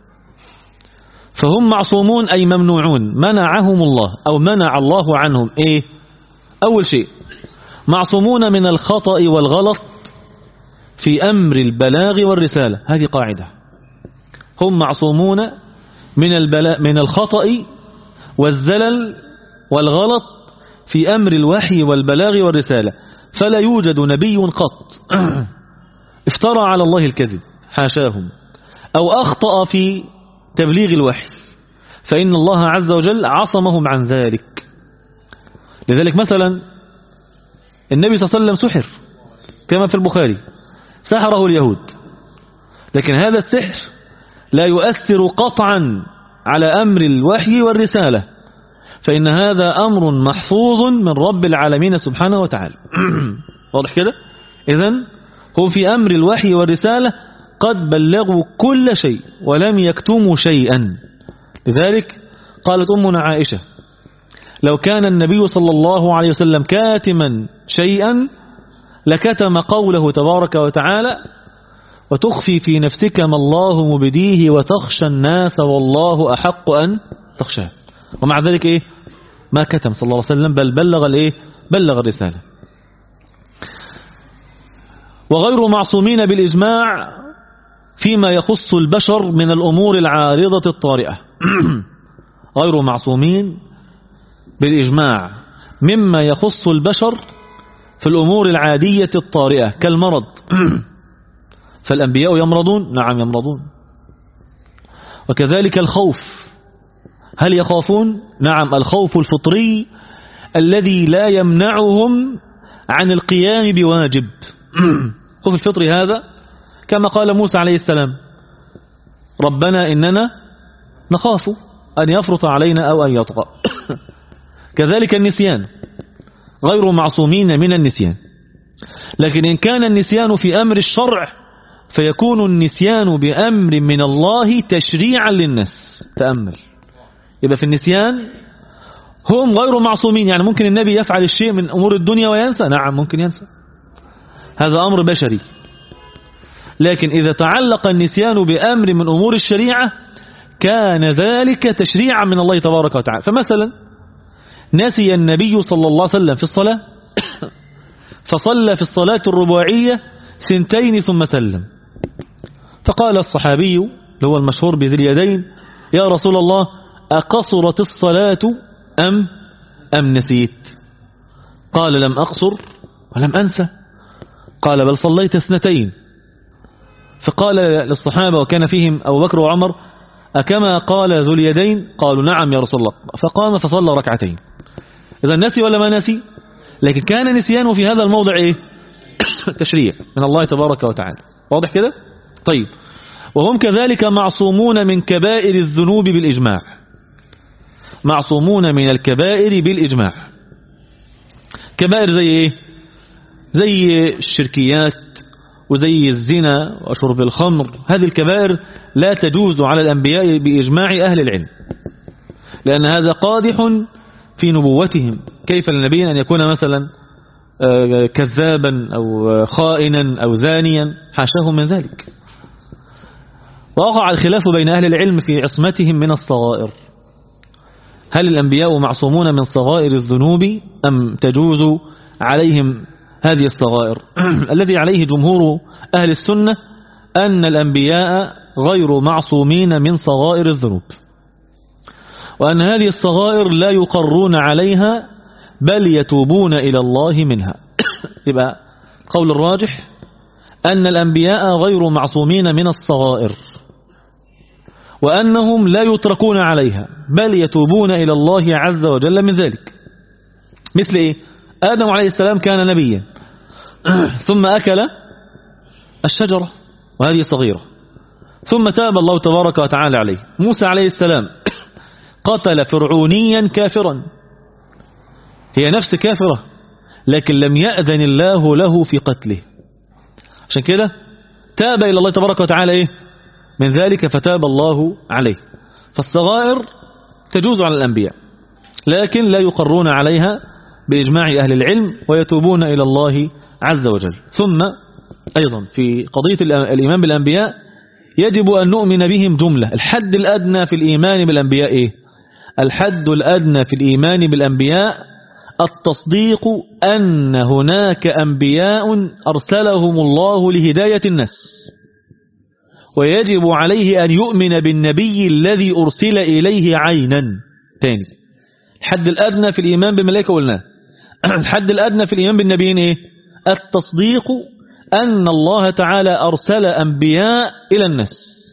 فهم معصومون أي ممنوعون، منعهم الله أو منع الله عنهم. إيه؟ أول شيء معصومون من الخطأ والغلط في أمر البلاغ والرسالة، هذه قاعدة، هم معصومون من الخطأ والزلل والغلط في أمر الوحي والبلاغ والرسالة، فلا يوجد نبي قط افترى على الله الكذب حاشاهم أو أخطأ في تبليغ الوحي، فإن الله عز وجل عصمهم عن ذلك. لذلك مثلا النبي صلى الله عليه وسلم سحر كما في البخاري، سحره اليهود، لكن هذا السحر لا يؤثر قطعا على أمر الوحي والرسالة، فإن هذا أمر محفوظ من رب العالمين سبحانه وتعالى. واضح كده؟ إذن هم في أمر الوحي والرسالة قد بلغوا كل شيء ولم يكتموا شيئا. لذلك قالت أمنا عائشة: لو كان النبي صلى الله عليه وسلم كاتما شيئا لكتم قوله تبارك وتعالى: وتخفي في نفسك ما الله مبديه وتخشى الناس والله أحق أن تخشاه. ومع ذلك إيه؟ ما كتم صلى الله عليه وسلم، بل بلغ الرسالة. وغير معصومين بالإجماع فيما يخص البشر من الأمور العارضة الطارئة. غير معصومين بالإجماع مما يخص البشر في الأمور العادية الطارئة كالمرض. فالأنبياء يمرضون؟ نعم يمرضون. وكذلك الخوف، هل يخافون؟ نعم، الخوف الفطري الذي لا يمنعهم عن القيام بواجب. خوف الفطري هذا كما قال موسى عليه السلام: ربنا إننا نخاف أن يفرط علينا أو أن يطغى. كذلك النسيان، غير معصومين من النسيان، لكن إن كان النسيان في أمر الشرع فيكون النسيان بأمر من الله تشريعا للناس. تأمل، يبقى في النسيان هم غير معصومين، يعني ممكن النبي يفعل الشيء من أمور الدنيا وينسى، نعم ممكن ينسى، هذا أمر بشري. لكن إذا تعلق النسيان بأمر من أمور الشريعة كان ذلك تشريعا من الله تبارك وتعالى. فمثلا نسي النبي صلى الله عليه وسلم في الصلاة فصلى في الصلاة الرباعية 2 ثم سلم، فقال الصحابي اللي هو المشهور بذي اليدين: يا رسول الله أقصرت الصلاة أم نسيت؟ قال: لم أقصر ولم أنسى. قال: بل صليت 2. فقال للصحابة وكان فيهم أبو بكر وعمر: أكما قال ذو اليدين؟ قالوا: نعم يا رسول الله. فقام فصلى 2. إذا نسي ولا ما نسي؟ لكن كان نسيانه في هذا الموضع إيه؟ تشريع من الله تبارك وتعالى. واضح كده؟ طيب، وهم كذلك معصومون من كبائر الذنوب بالإجماع، معصومون من الكبائر بالإجماع كبائر زي إيه؟ زي الشركيات وزي الزنا وشرب الخمر. هذه الكبائر لا تجوز على الأنبياء بإجماع أهل العلم، لأن هذا قادح في نبوتهم. كيف للنبي أن يكون مثلا كذابا أو خائنا أو زانيا؟ حاشاه من ذلك. ووقع الخلاف بين أهل العلم في عصمتهم من الصغائر. هل الأنبياء معصومون من صغائر الذنوب أم تجوز عليهم هذه الصغائر؟ الذي عليه جمهور أهل السنة أن الأنبياء غير معصومين من صغائر الذنوب، وأن هذه الصغائر لا يقرون عليها بل يتوبون إلى الله منها. يبقى قول الراجح أن الأنبياء غير معصومين من الصغائر، وأنهم لا يتركون عليها بل يتوبون إلى الله عز وجل من ذلك. مثل إيه؟ آدم عليه السلام كان نبيا ثم أكل الشجرة وهذه صغيرة، ثم تاب الله تبارك وتعالى عليه. موسى عليه السلام قتل فرعونيا كافرا، هي نفس كافرة لكن لم يأذن الله له في قتله، عشان كده تاب إلى الله تبارك وتعالى إيه؟ من ذلك فتاب الله عليه. فالصغائر تجوز على الأنبياء لكن لا يقرون عليها بإجماع أهل العلم ويتوبون إلى الله عز وجل. ثم أيضا في قضية الإيمان بالأنبياء يجب أن نؤمن بهم جملة. الحد الأدنى في الإيمان بالأنبياء إيه؟ الحد الأدنى في الإيمان بالأنبياء التصديق أن هناك أنبياء أرسلهم الله لهداية الناس، ويجب عليه أن يؤمن بالنبي الذي أرسل إليه عينا. تاني، الحد الأدنى في الإيمان بالملائكة قلنا، الحد الأدنى في الإيمان بالنبيين إيه؟ التصديق أن الله تعالى أرسل أنبياء إلى الناس،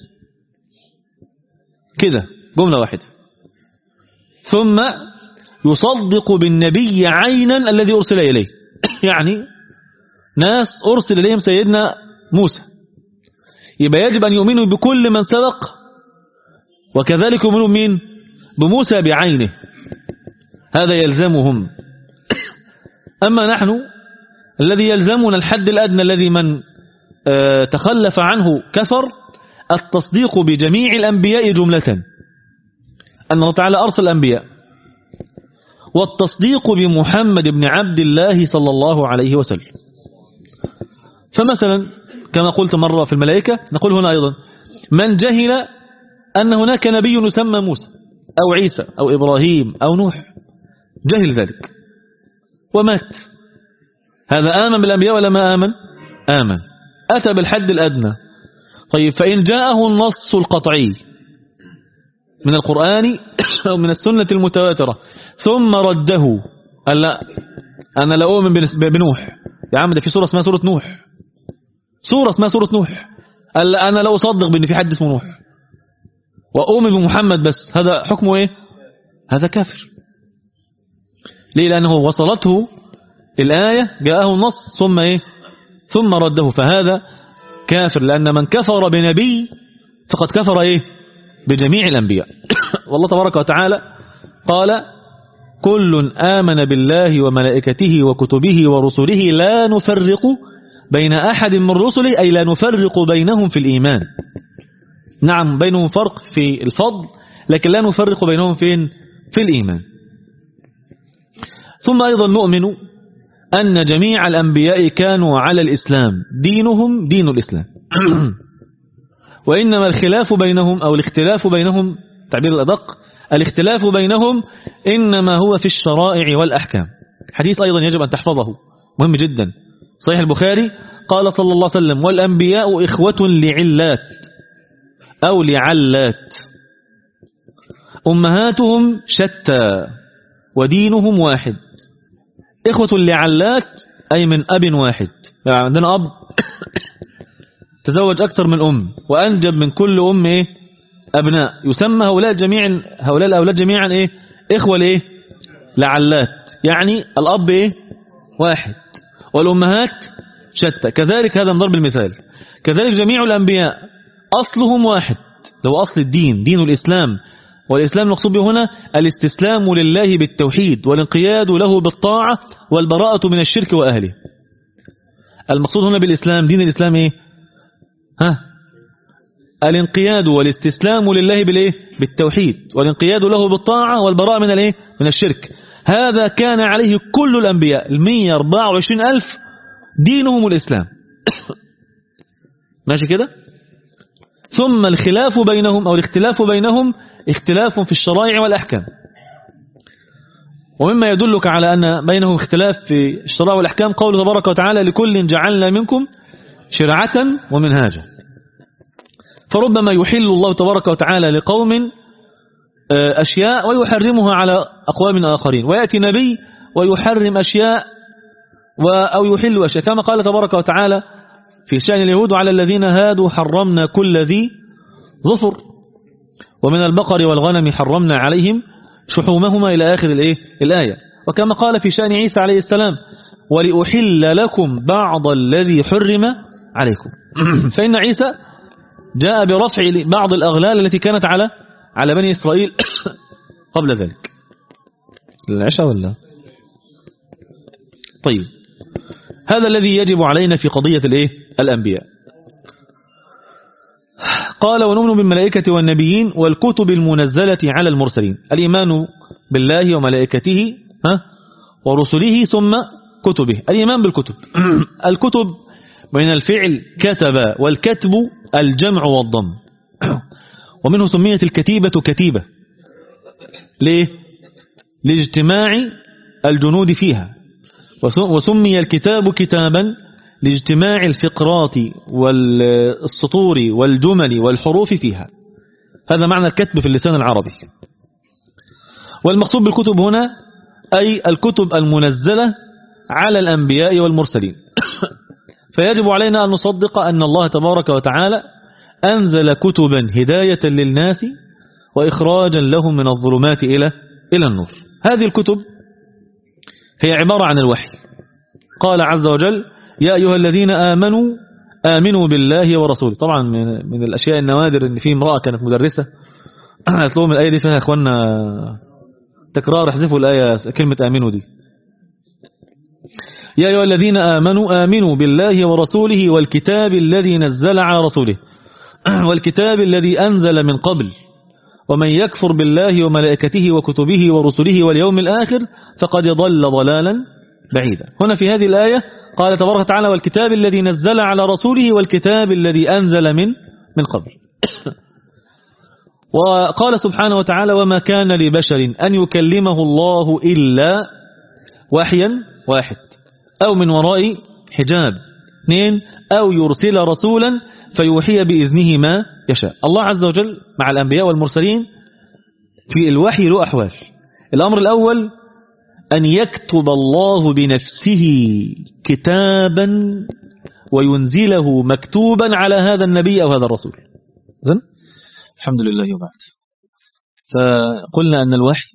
كده جملة واحدة. ثم يصدق بالنبي عينا الذي أرسل إليه، يعني ناس أرسل إليهم سيدنا موسى، يبقى يجب أن يؤمنوا بكل من سبق، وكذلك يؤمنوا مين؟ بموسى بعينه، هذا يلزمهم. أما نحن الذي يلزمنا الحد الأدنى الذي من تخلف عنه كفر، التصديق بجميع الأنبياء جملة، أن الله تعالى أرسل الأنبياء، والتصديق بمحمد بن عبد الله صلى الله عليه وسلم. فمثلا كما قلت مرة في الملائكة، نقول هنا أيضا من جهل أن هناك نبي يسمى موسى أو عيسى أو إبراهيم أو نوح، جهل ذلك ومات، هذا آمن بالأنبياء ولا ما آمن؟ آمن، أتى بالحد الأدنى. طيب فإن جاءه النص القطعي من القرآن أو من السنة المتواترة ثم رده، قال لا أنا لا أؤمن بنوح، يا عم ده في سورة اسمها سورة نوح، سورة اسمها سورة نوح، قال لا أنا لا أصدق بأن في حد اسمه نوح وأؤمن بمحمد بس، هذا حكمه إيه؟ هذا كافر. ليه؟ لأنه وصلته الآية، جاءه النص ثم إيه؟ ثم رده، فهذا كافر، لأن من كفر بنبي فقد كفر إيه؟ بجميع الأنبياء. والله تبارك وتعالى قال كل آمن بالله وملائكته وكتبه ورسله لا نفرق بين أحد من رسله، أي لا نفرق بينهم في الإيمان. نعم بينهم فرق في الفضل لكن لا نفرق بينهم فين؟ في الإيمان. ثم أيضا نؤمن أن جميع الأنبياء كانوا على الإسلام، دينهم دين الإسلام. وإنما الخلاف بينهم أو الاختلاف بينهم، تعبير الأدق، الاختلاف بينهم إنما هو في الشرائع والأحكام. حديث أيضا يجب أن تحفظه، مهم جدا، صحيح البخاري، قال صلى الله عليه وسلم والأنبياء إخوة لعلات أو لعلات أمهاتهم شتى ودينهم واحد. إخوة لعلات أي من أب واحد، يعني عندنا أب تزوج أكثر من أم وأنجب من كل أم إيه؟ أبناء، يسمى هؤلاء الأولاد جميعا إيه؟ إخوة لإيه؟ لعلات، يعني الأب إيه؟ واحد والأمهات شتى. كذلك هذا من ضرب المثال. كذلك جميع الأنبياء أصلهم واحد، لو أصل الدين دين الإسلام والإسلام المقصود به هنا الاستسلام لله بالتوحيد والانقياد له بالطاعة والبراءة من الشرك وأهله. المقصود هنا بالإسلام، دين الإسلام إيه؟ الانقياد والاستسلام لله بالإيه؟ بالتوحيد والانقياد له بالطاعة والبراءة من الإيه؟ من الشرك. هذا كان عليه كل الأنبياء 124,000 دينهم الإسلام. ماشي كده؟ ثم الخلاف بينهم أو الاختلاف بينهم اختلاف في الشرائع والأحكام. ومما يدلك على أن بينهم اختلاف في الشرائع والأحكام قوله تبارك وتعالى لكل جعلنا منكم شرعة ومنهاجا. فربما يحل الله تبارك وتعالى لقوم أشياء ويحرمها على أقوام آخرين، ويأتي نبي ويحرم أشياء أو يحل أشياء، كما قال تبارك وتعالى في شأن اليهود على الذين هادوا حرمنا كل ذي ظفر ومن البقر والغنم حرمنا عليهم شحومهما إلى آخر الآية. وكما قال في شأن عيسى عليه السلام ولأحل لكم بعض الذي حرم عليكم. فإن عيسى جاء برفع بعض الأغلال التي كانت على بني إسرائيل قبل ذلك. العشاء ولا؟ طيب، هذا الذي يجب علينا في قضية الأنبياء. قال ونؤمن بالملائكة والنبيين والكتب المنزلة على المرسلين. الإيمان بالله وملائكته ورسله ثم كتبه. الإيمان بالكتب. الكتب من الفعل كتب، والكتب الجمع والضم، ومنه سميت الكتيبة كتيبة. ليه؟ لاجتماع الجنود فيها. وسمي الكتاب كتابا لاجتماع الفقرات والسطور والجمل والحروف فيها. هذا معنى الكتب في اللسان العربي. والمقصود بالكتب هنا أي الكتب المنزلة على الأنبياء والمرسلين. فيجب علينا أن نصدق أن الله تبارك وتعالى أنزل كتبا هداية للناس وإخراجا لهم من الظلمات إلى النور. هذه الكتب هي عبارة عن الوحي. قال عز وجل يا أيها الذين آمنوا بالله ورسوله. طبعا من الأشياء النوادر أن في امرأة كانت مدرسة قالت لهم الآية دي فيها يا أخوانا تكرار، احذفوا الآية كلمة آمنوا دي. يا أيها الذين آمنوا بالله ورسوله والكتاب الذي نزل على رسوله والكتاب الذي أنزل من قبل ومن يكفر بالله وملائكته وكتبه ورسله واليوم الآخر فقد ضل ضلالا بعيدا. هنا في هذه الآية قال تبارك وتعالى والكتاب الذي نزل على رسوله والكتاب الذي أنزل من قبل. وقال سبحانه وتعالى وما كان لبشر أن يكلمه الله إلا وحيا واحد أو من وراء حجاب 2 أو يرسل رسولا فيوحي بإذنه ما يشاء. الله عز وجل مع الأنبياء والمرسلين في الوحي له أحوال. الأمر الأول أن يكتب الله بنفسه كتابا وينزله مكتوبا على هذا النبي أو هذا الرسول. الحمد لله. وبعد فقلنا أن الوحي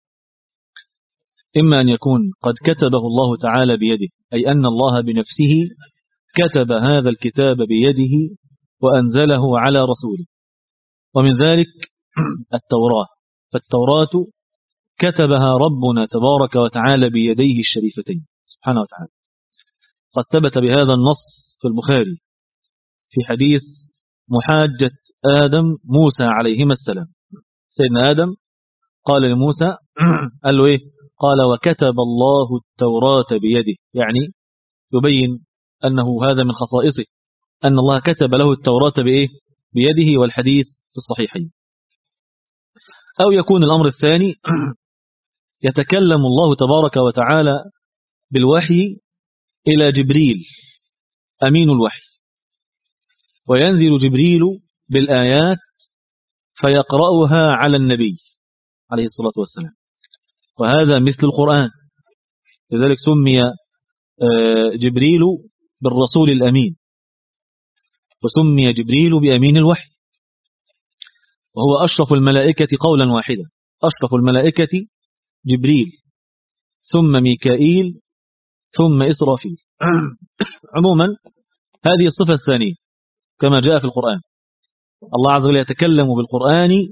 إما أن يكون قد كتبه الله تعالى بيده، أي أن الله بنفسه كتب هذا الكتاب بيده وأنزله على رسوله. ومن ذلك التوراة، فالتوراة كتبها ربنا تبارك وتعالى بيديه الشريفتين سبحانه وتعالى. قد ثبت بهذا النص في البخاري في حديث محاجة آدم موسى عليهما السلام. سيدنا آدم قال لموسى قال له إيه؟ قال وكتب الله التوراة بيده، يعني يبين أنه هذا من خصائصه أن الله كتب له التوراة بيده، والحديث في الصحيحين. أو يكون الأمر الثاني يتكلم الله تبارك وتعالى بالوحي إلى جبريل أمين الوحي، وينزل جبريل بالآيات فيقرأها على النبي عليه الصلاة والسلام، وهذا مثل القرآن. لذلك سمي جبريل بالرسول الأمين، وسمي جبريل بأمين الوحي، وهو أشرف الملائكة قولا واحدا. أشرف الملائكة جبريل ثم ميكائيل ثم إسرافيل. عموما هذه الصفة الثانية كما جاء في القرآن. الله عز وجل يتكلم بالقرآن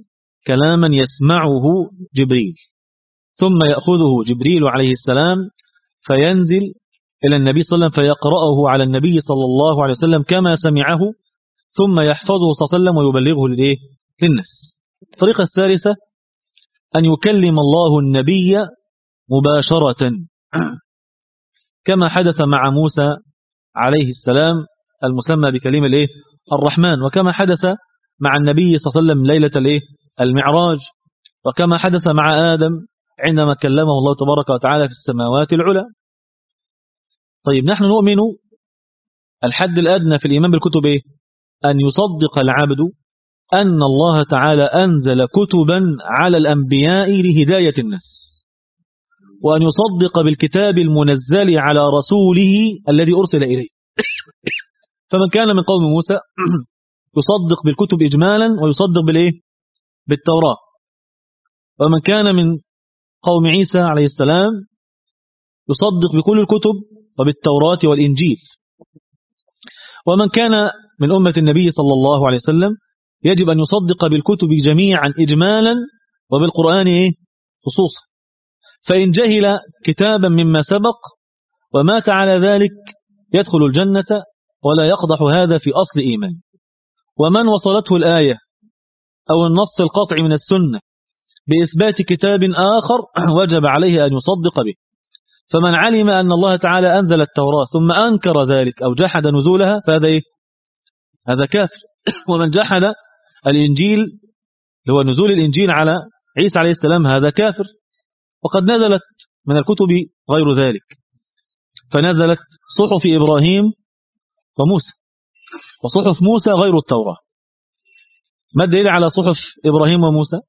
كلاما يسمعه جبريل، ثم يأخذه جبريل عليه السلام فينزل إلى النبي صلى الله عليه وسلم فيقرأه على النبي صلى الله عليه وسلم كما سمعه، ثم يحفظه صلى الله عليه وسلم ويبلغه للناس. الطريقة الثالثة أن يكلم الله النبي مباشرة كما حدث مع موسى عليه السلام المسمى بكلمة الرحمن، وكما حدث مع النبي صلى الله عليه وسلم ليلة المعراج، وكما حدث مع آدم عندما كلمه الله تبارك وتعالى في السماوات العلى. طيب نحن نؤمن الحد الأدنى في الإيمان بالكتب أن يصدق العبد أن الله تعالى أنزل كتبا على الأنبياء لهداية الناس، وأن يصدق بالكتاب المنزل على رسوله الذي أرسل إليه. فمن كان من قوم موسى يصدق بالكتب إجمالا ويصدق بالتوراة، ومن كان من قوم عيسى عليه السلام يصدق بكل الكتب وبالتوراة والإنجيل، ومن كان من أمة النبي صلى الله عليه وسلم يجب أن يصدق بالكتب جميعا إجمالا وبالقرآن خصوصا. فإن جهل كتابا مما سبق ومات على ذلك يدخل الجنة ولا يقضح هذا في أصل إيمان. ومن وصلته الآية أو النص القاطع من السنة بإثبات كتاب آخر وجب عليه أن يصدق به. فمن علم أن الله تعالى أنزل التوراة ثم أنكر ذلك أو جحد نزولها فهذا هذا كافر. ومن جحد الإنجيل هو نزول الإنجيل على عيسى عليه السلام هذا كافر. وقد نزلت من الكتب غير ذلك، فنزلت صحف إبراهيم وموسى، وصحف موسى غير التوراة. ما الدليل على صحف إبراهيم وموسى؟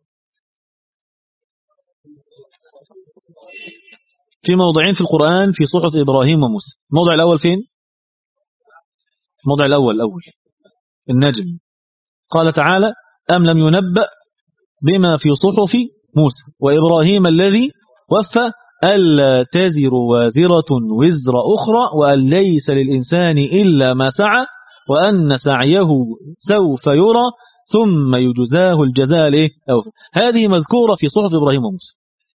في موضعين في القرآن في صحف إبراهيم وموسى. الموضع الأول فين؟ الموضع الأول النجم، قال تعالى أم لم ينبأ بما في صحف موسى وإبراهيم الذي وفى ألا تزر وازرة وزر أخرى وأن ليس للإنسان إلا ما سعى وأن سعيه سوف يرى ثم يجزاه الجزاء هذه مذكورة في صحف إبراهيم وموسى،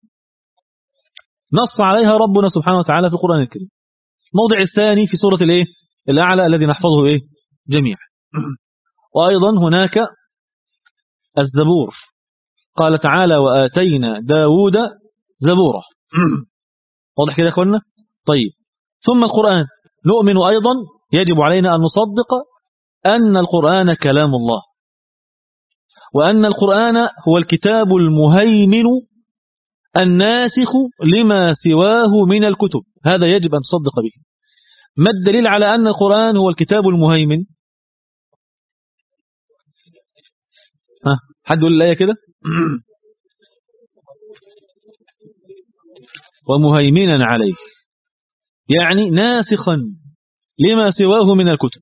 نص عليها ربنا سبحانه وتعالى في القرآن الكريم. الموضع الثاني في سورة الأعلى الذي نحفظه جميعا. وأيضا هناك الزبور، قال تعالى وآتينا داود زبورا. واضح كده يا أخوانا؟ طيب ثم القرآن نؤمن أيضا يجب علينا أن نصدق أن القرآن كلام الله، وأن القرآن هو الكتاب المهيمن الناسخ لما سواه من الكتب. هذا يجب أن تصدق به. ما الدليل على أن القرآن هو الكتاب المهيمن؟ حد يقول الآية كده؟ ومهيمنا عليه، يعني ناسخا لما سواه من الكتب.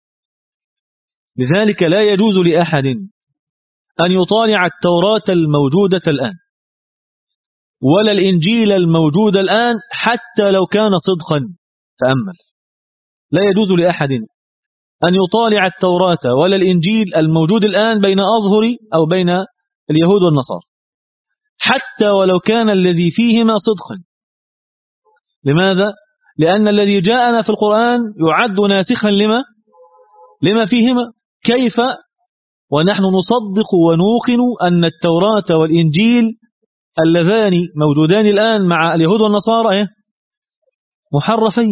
لذلك لا يجوز لأحد أن يطالع التوراة الموجودة الآن ولا الإنجيل الموجود الآن حتى لو كان صدقا. تأمل، لا يجوز لأحد أن يطالع التوراة ولا الإنجيل الموجود الآن بين أظهر أو بين اليهود والنصارى حتى ولو كان الذي فيهما صدقا. لماذا؟ لأن الذي جاءنا في القرآن يعد ناسخا لما فيهما. كيف ونحن نصدق ونوقن أن التوراة والإنجيل اللذان موجودان الآن مع اليهود والنصارى محرفين،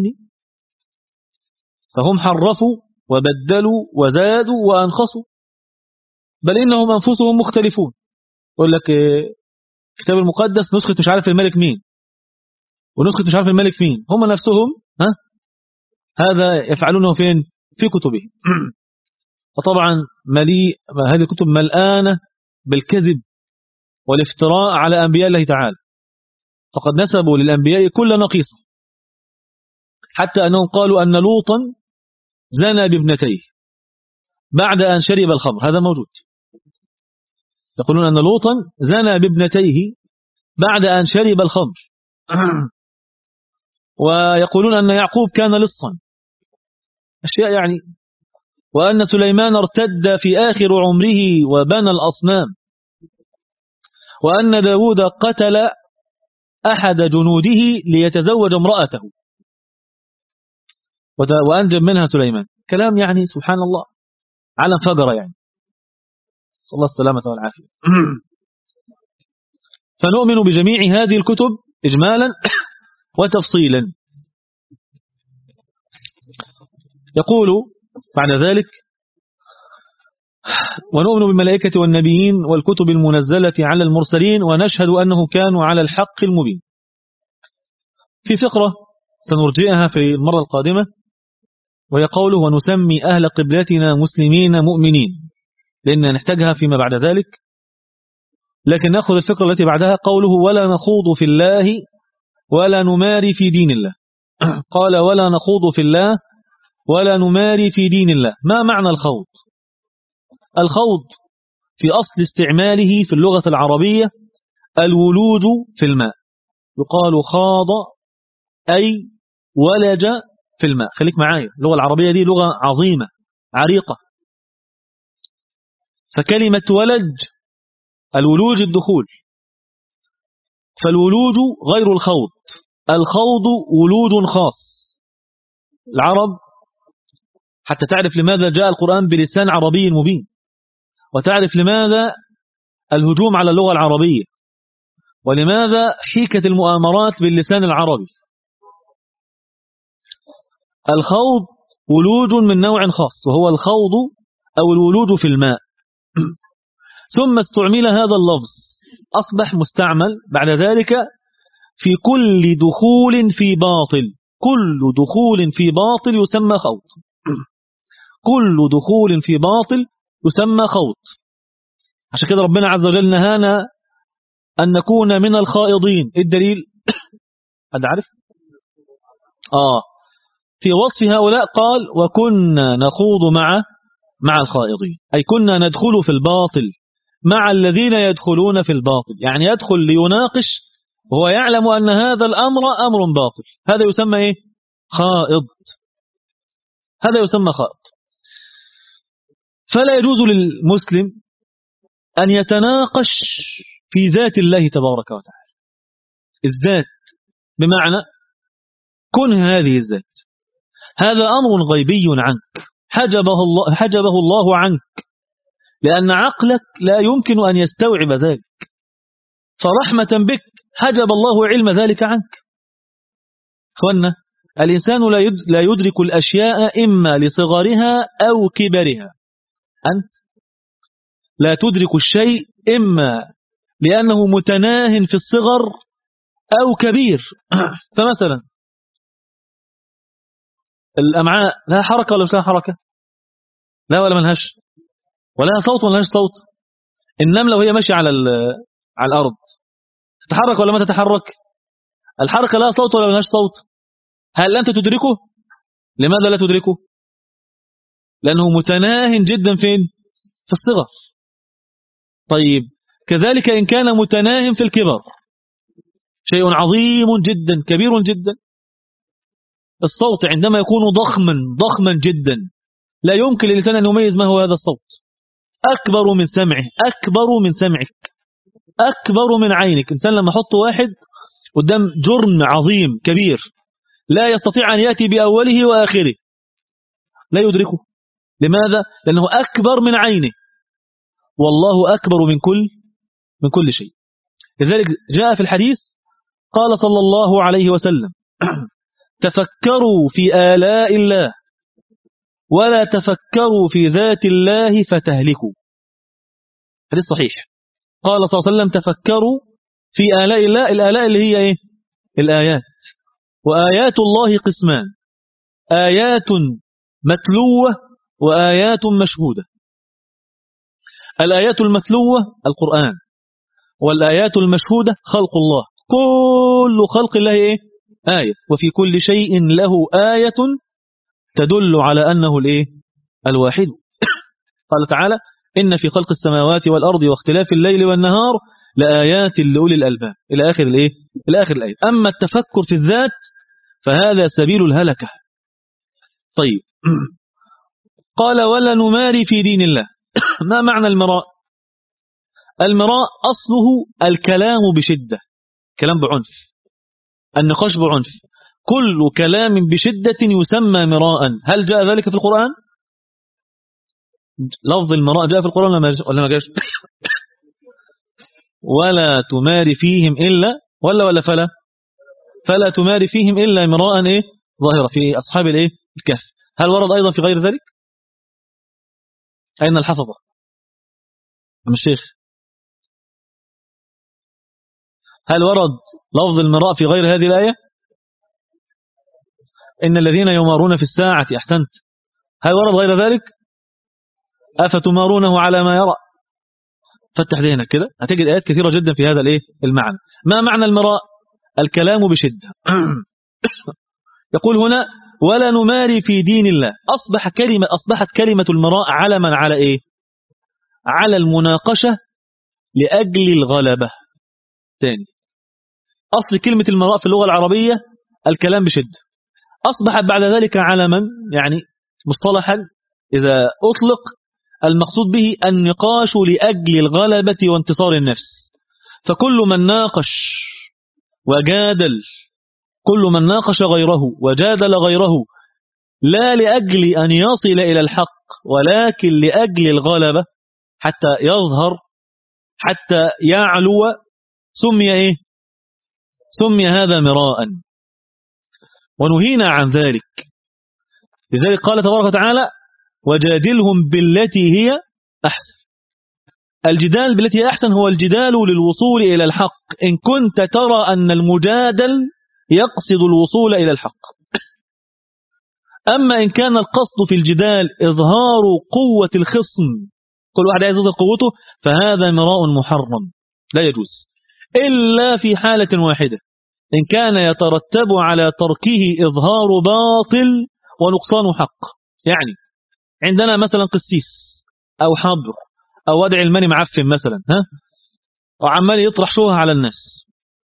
فهم حرفوا وبدلوا وزادوا وأنخصوا، بل إنهم أنفسهم مختلفون. يقول لك الكتاب المقدس نسخة مش عارف الملك مين ونسخة مش عارف الملك مين، هم نفسهم هذا يفعلونه فين؟ في كتبهم. وطبعا هذه الكتب ملآنة بالكذب والافتراء على أنبياء الله تعالى، فقد نسبوا للأنبياء كل نقيصة، حتى أنهم قالوا أن لوطا زنى بابنتيه بعد أن شرب الخمر. هذا موجود، يقولون أن لوطا زنى بابنتيه بعد أن شرب الخمر. ويقولون أن يعقوب كان لصا، أشياء يعني. وأن سليمان ارتد في آخر عمره وبنى الأصنام. وأن داود قتل أحد جنوده ليتزوج امرأته وأنجب منها سليمان. كلام يعني سبحان الله على فجر يعني، صلى الله السلامة والعافية. فنؤمن بجميع هذه الكتب إجمالا وتفصيلا. يقول بعد ذلك: ونؤمن بالملائكة والنبيين والكتب المنزلة على المرسلين ونشهد أنه كانوا على الحق المبين. في فقرة سنرجئها في المرة القادمة، وهي قوله: ونسمي أهل قبلتنا مسلمين مؤمنين، لأننا نحتاجها فيما بعد ذلك. لكن نأخذ الفقرة التي بعدها، قوله: ولا نخوض في الله ولا نماري في دين الله. قال: ولا نخوض في الله ولا نماري في دين الله. ما معنى الخوض؟ الخوض في أصل استعماله في اللغة العربية الولوج في الماء، يقال خاض أي ولج في الماء. خليك معايا، اللغة العربية دي لغة عظيمة عريقة. فكلمة ولج الولوج الدخول، فالولوج غير الخوض. الخوض ولوج خاص. العرب حتى تعرف لماذا جاء القرآن بلسان عربي مبين، وتعرف لماذا الهجوم على اللغة العربية، ولماذا حيكة المؤامرات باللسان العربي. الخوض ولوج من نوع خاص، وهو الخوض أو الولوج في الماء. ثم استعمل هذا اللفظ، أصبح مستعمل بعد ذلك في كل دخول في باطل. كل دخول في باطل يسمى خوض. كل دخول في باطل يسمى خوض. عشان كده ربنا عز وجل نهانا أن نكون من الخائضين. الدليل أنت عارف؟ في وصف هؤلاء قال: وكنا نخوض مع الخائضين، أي كنا ندخل في الباطل مع الذين يدخلون في الباطل. يعني يدخل ليناقش وهو يعلم أن هذا الأمر أمر باطل. هذا يسمى إيه؟ خائض. هذا يسمى خائض. فلا يجوز للمسلم أن يتناقش في ذات الله تبارك وتعالى. الذات بمعنى كنه هذه الذات، هذا أمر غيبي عنك، حجبه الله عنك، لأن عقلك لا يمكن أن يستوعب ذلك. فرحمة بك حجب الله علم ذلك عنك. أخوانا، الإنسان لا يدرك الأشياء إما لصغرها أو كبرها. أنت لا تدرك الشيء إما لأنه متناه في الصغر أو كبير. فمثلا الأمعاء لها حركة ولا مش لها حركة؟ لا ولا ملهاش؟ ولا صوت ولا ملهاش صوت؟ النملة وهي ماشية على الأرض تتحرك ولا ما تتحرك؟ الحركة لها صوت ولا ملهاش صوت؟ هل أنت تدركه؟ لماذا لا تدركه؟ لأنه متناه جدا فين؟ في الصغر. طيب كذلك إن كان متناه في الكبر، شيء عظيم جدا كبير جدا. الصوت عندما يكون ضخما جدا لا يمكن للإنسان أن يميز ما هو هذا الصوت. أكبر من سمعه، أكبر من سمعك، أكبر من عينك. إنسان لما يحط واحد قدام جرم عظيم كبير لا يستطيع أن يأتي بأوله وآخره، لا يدركه. لماذا؟ لأنه أكبر من عينه، والله أكبر من كل شيء. لذلك جاء في الحديث قال صلى الله عليه وسلم: تفكروا في آلاء الله ولا تفكروا في ذات الله فتهلكوا. حديث صحيح. قال صلى الله عليه وسلم: تفكروا في آلاء الله. الآلاء اللي هي إيه؟ الآيات. وآيات الله قسمان: آيات متلوة وآيات مشهودة. الآيات المتلوة القرآن، والآيات المشهودة خلق الله. كل خلق الله إيه؟ آية. وفي كل شيء له آية تدل على أنه الإيه؟ الواحد. قال تعالى: إن في خلق السماوات والأرض واختلاف الليل والنهار لآيات لأولي الألباب، إلى آخر الإيه؟ إلى آخر الآية. أما التفكر في الذات فهذا سبيل الهلكة. طيب قال: ولا نماري في دين الله. ما معنى المراء؟ المراء أصله الكلام بشدة، كلام بعنف، النقاش بعنف، كل كلام بشدة يسمى مراء. هل جاء ذلك في القرآن؟ لفظ المراء جاء في القرآن ولا ما جاءش؟ ولا تماري فيهم إلا ولا فلا تماري فيهم إلا مراء إيه ظاهرة في أصحاب الإيه الكهف. هل ورد أيضا في غير ذلك؟ أين الحفظة أم الشيخ؟ هل ورد لفظ المراء في غير هذه الآية؟ إن الذين يمارون في الساعة، أحسنت. هل ورد غير ذلك؟ أفتمارونه على ما يرى. فتح ذهنك كده هتجد آيات كثيرة جدا في هذا الإيه المعنى. ما معنى المراء؟ الكلام بشدة. يقول هنا ولا نماري في دين الله. أصبحت كلمة المراء علما على إيه؟ على المناقشة لأجل الغلبة. ثاني، أصل كلمة المراء في اللغة العربية الكلام بشدة، أصبحت بعد ذلك علما، يعني مصطلحا إذا أطلق المقصود به النقاش لأجل الغلبة وانتصار النفس. فكل من ناقش وجادل، كل من ناقش غيره وجادل غيره لا لأجل أن يصل إلى الحق ولكن لأجل الغلبة حتى يظهر، حتى يعلو، سمي إيه؟ سمي هذا مراء، ونهينا عن ذلك. لذلك قال تبارك وتعالى وجادلهم بالتي هي أحسن. الجدال بالتي هي أحسن هو الجدال للوصول إلى الحق، إن كنت ترى أن المجادل يقصد الوصول إلى الحق. أما إن كان القصد في الجدال إظهار قوة الخصم، كل واحد عايز يظهر قوته، فهذا مراء محرم لا يجوز إلا في حالة واحدة، إن كان يترتب على تركه إظهار باطل ونقصان حق. يعني عندنا مثلا قسيس أو حبر أو وضع الماني معفن مثلا، وعمال يطرح شوها على الناس،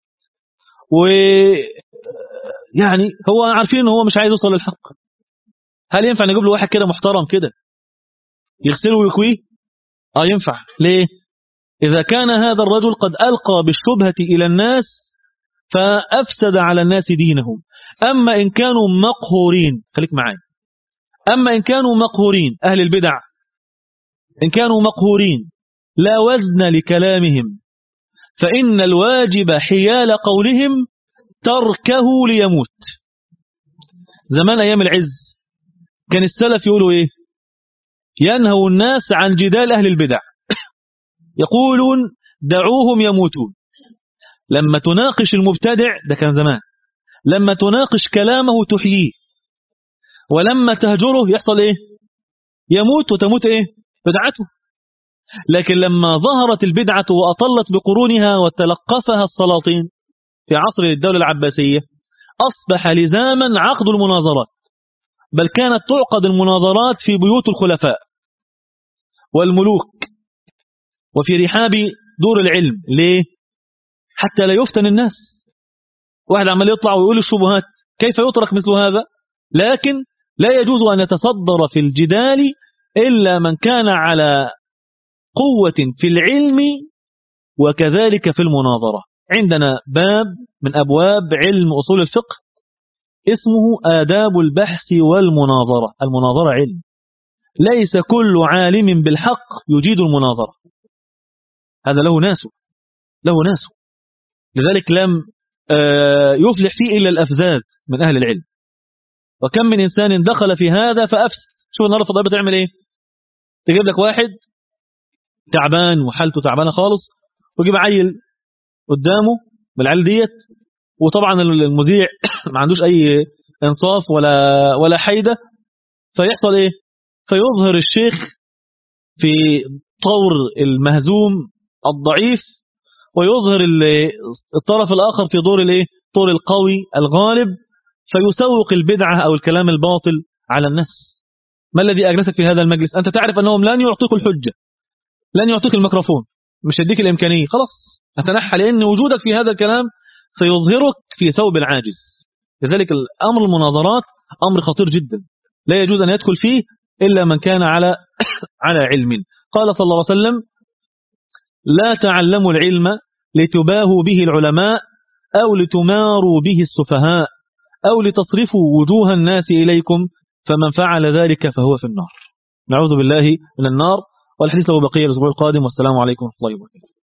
ويعني هو عارفين هو مش عايز يوصل للحق. هل ينفع نجيب له واحد كده محترم كده يغسله ويكويه؟ ينفع. ليه؟ إذا كان هذا الرجل قد ألقى بالشبهة إلى الناس فأفسد على الناس دينهم. أما إن كانوا مقهورين، خليك معايا، أما إن كانوا مقهورين أهل البدع، إن كانوا مقهورين لا وزن لكلامهم، فإن الواجب حيال قولهم تركه ليموت. زمان أيام العز كان السلف يقولوا إيه؟ ينهوا الناس عن جدال أهل البدع، يقولون دعوهم يموتون. لما تناقش المبتدع، ده كان زمان، لما تناقش كلامه تحييه، ولما تهجره يحصل إيه؟ يموت وتموت إيه؟ بدعته. لكن لما ظهرت البدعة وأطلت بقرونها وتلقفها السلاطين في عصر الدولة العباسية، أصبح لزاما عقد المناظرات، بل كانت تعقد المناظرات في بيوت الخلفاء والملوك وفي رحاب دور العلم. ليه؟ حتى لا يفتن الناس. واحد عمال يطلع ويقول الشبهات، كيف يترك مثل هذا؟ لكن لا يجوز أن يتصدر في الجدال إلا من كان على قوة في العلم وكذلك في المناظرة. عندنا باب من أبواب علم أصول الفقه اسمه آداب البحث والمناظرة. المناظرة علم، ليس كل عالم بالحق يجيد المناظرة، هذا له ناسه، لذلك لم يفلح فيه إلا الأفذاذ من أهل العلم. وكم من إنسان دخل في هذا فأفسد. شوف النهارده الفضائية بتعمل إيه؟ تجيب لك واحد تعبان وحالته تعبانة خالص، ويجيب عيل قدامه بالعيال ديت، وطبعا المذيع ما عندوش أي إنصاف ولا حيدة، فيحصل إيه؟ فيظهر الشيخ في طور المهزوم الضعيف، ويظهر الطرف الآخر في دور الإيه؟ طور القوي الغالب، فيسوق البدعة أو الكلام الباطل على الناس. ما الذي أجلسك في هذا المجلس؟ أنت تعرف أنهم لن يعطيك الحجة، لن يعطيك الميكروفون، مش هديك الإمكانية، خلاص أتنحى، لأن وجودك في هذا الكلام سيظهرك في ثوب العاجز. لذلك الأمر المناظرات أمر خطير جدا، لا يجوز أن يدخل فيه إلا من كان على علم. قال صلى الله عليه وسلم لا تعلموا العلم لتباهوا به العلماء أو لتماروا به السفهاء أو لتصرفوا وجوه الناس إليكم، فمن فعل ذلك فهو في النار. نعوذ بالله من النار. والحديث له بقية الأسبوع القادم، والسلام عليكم ورحمة الله وبركاته.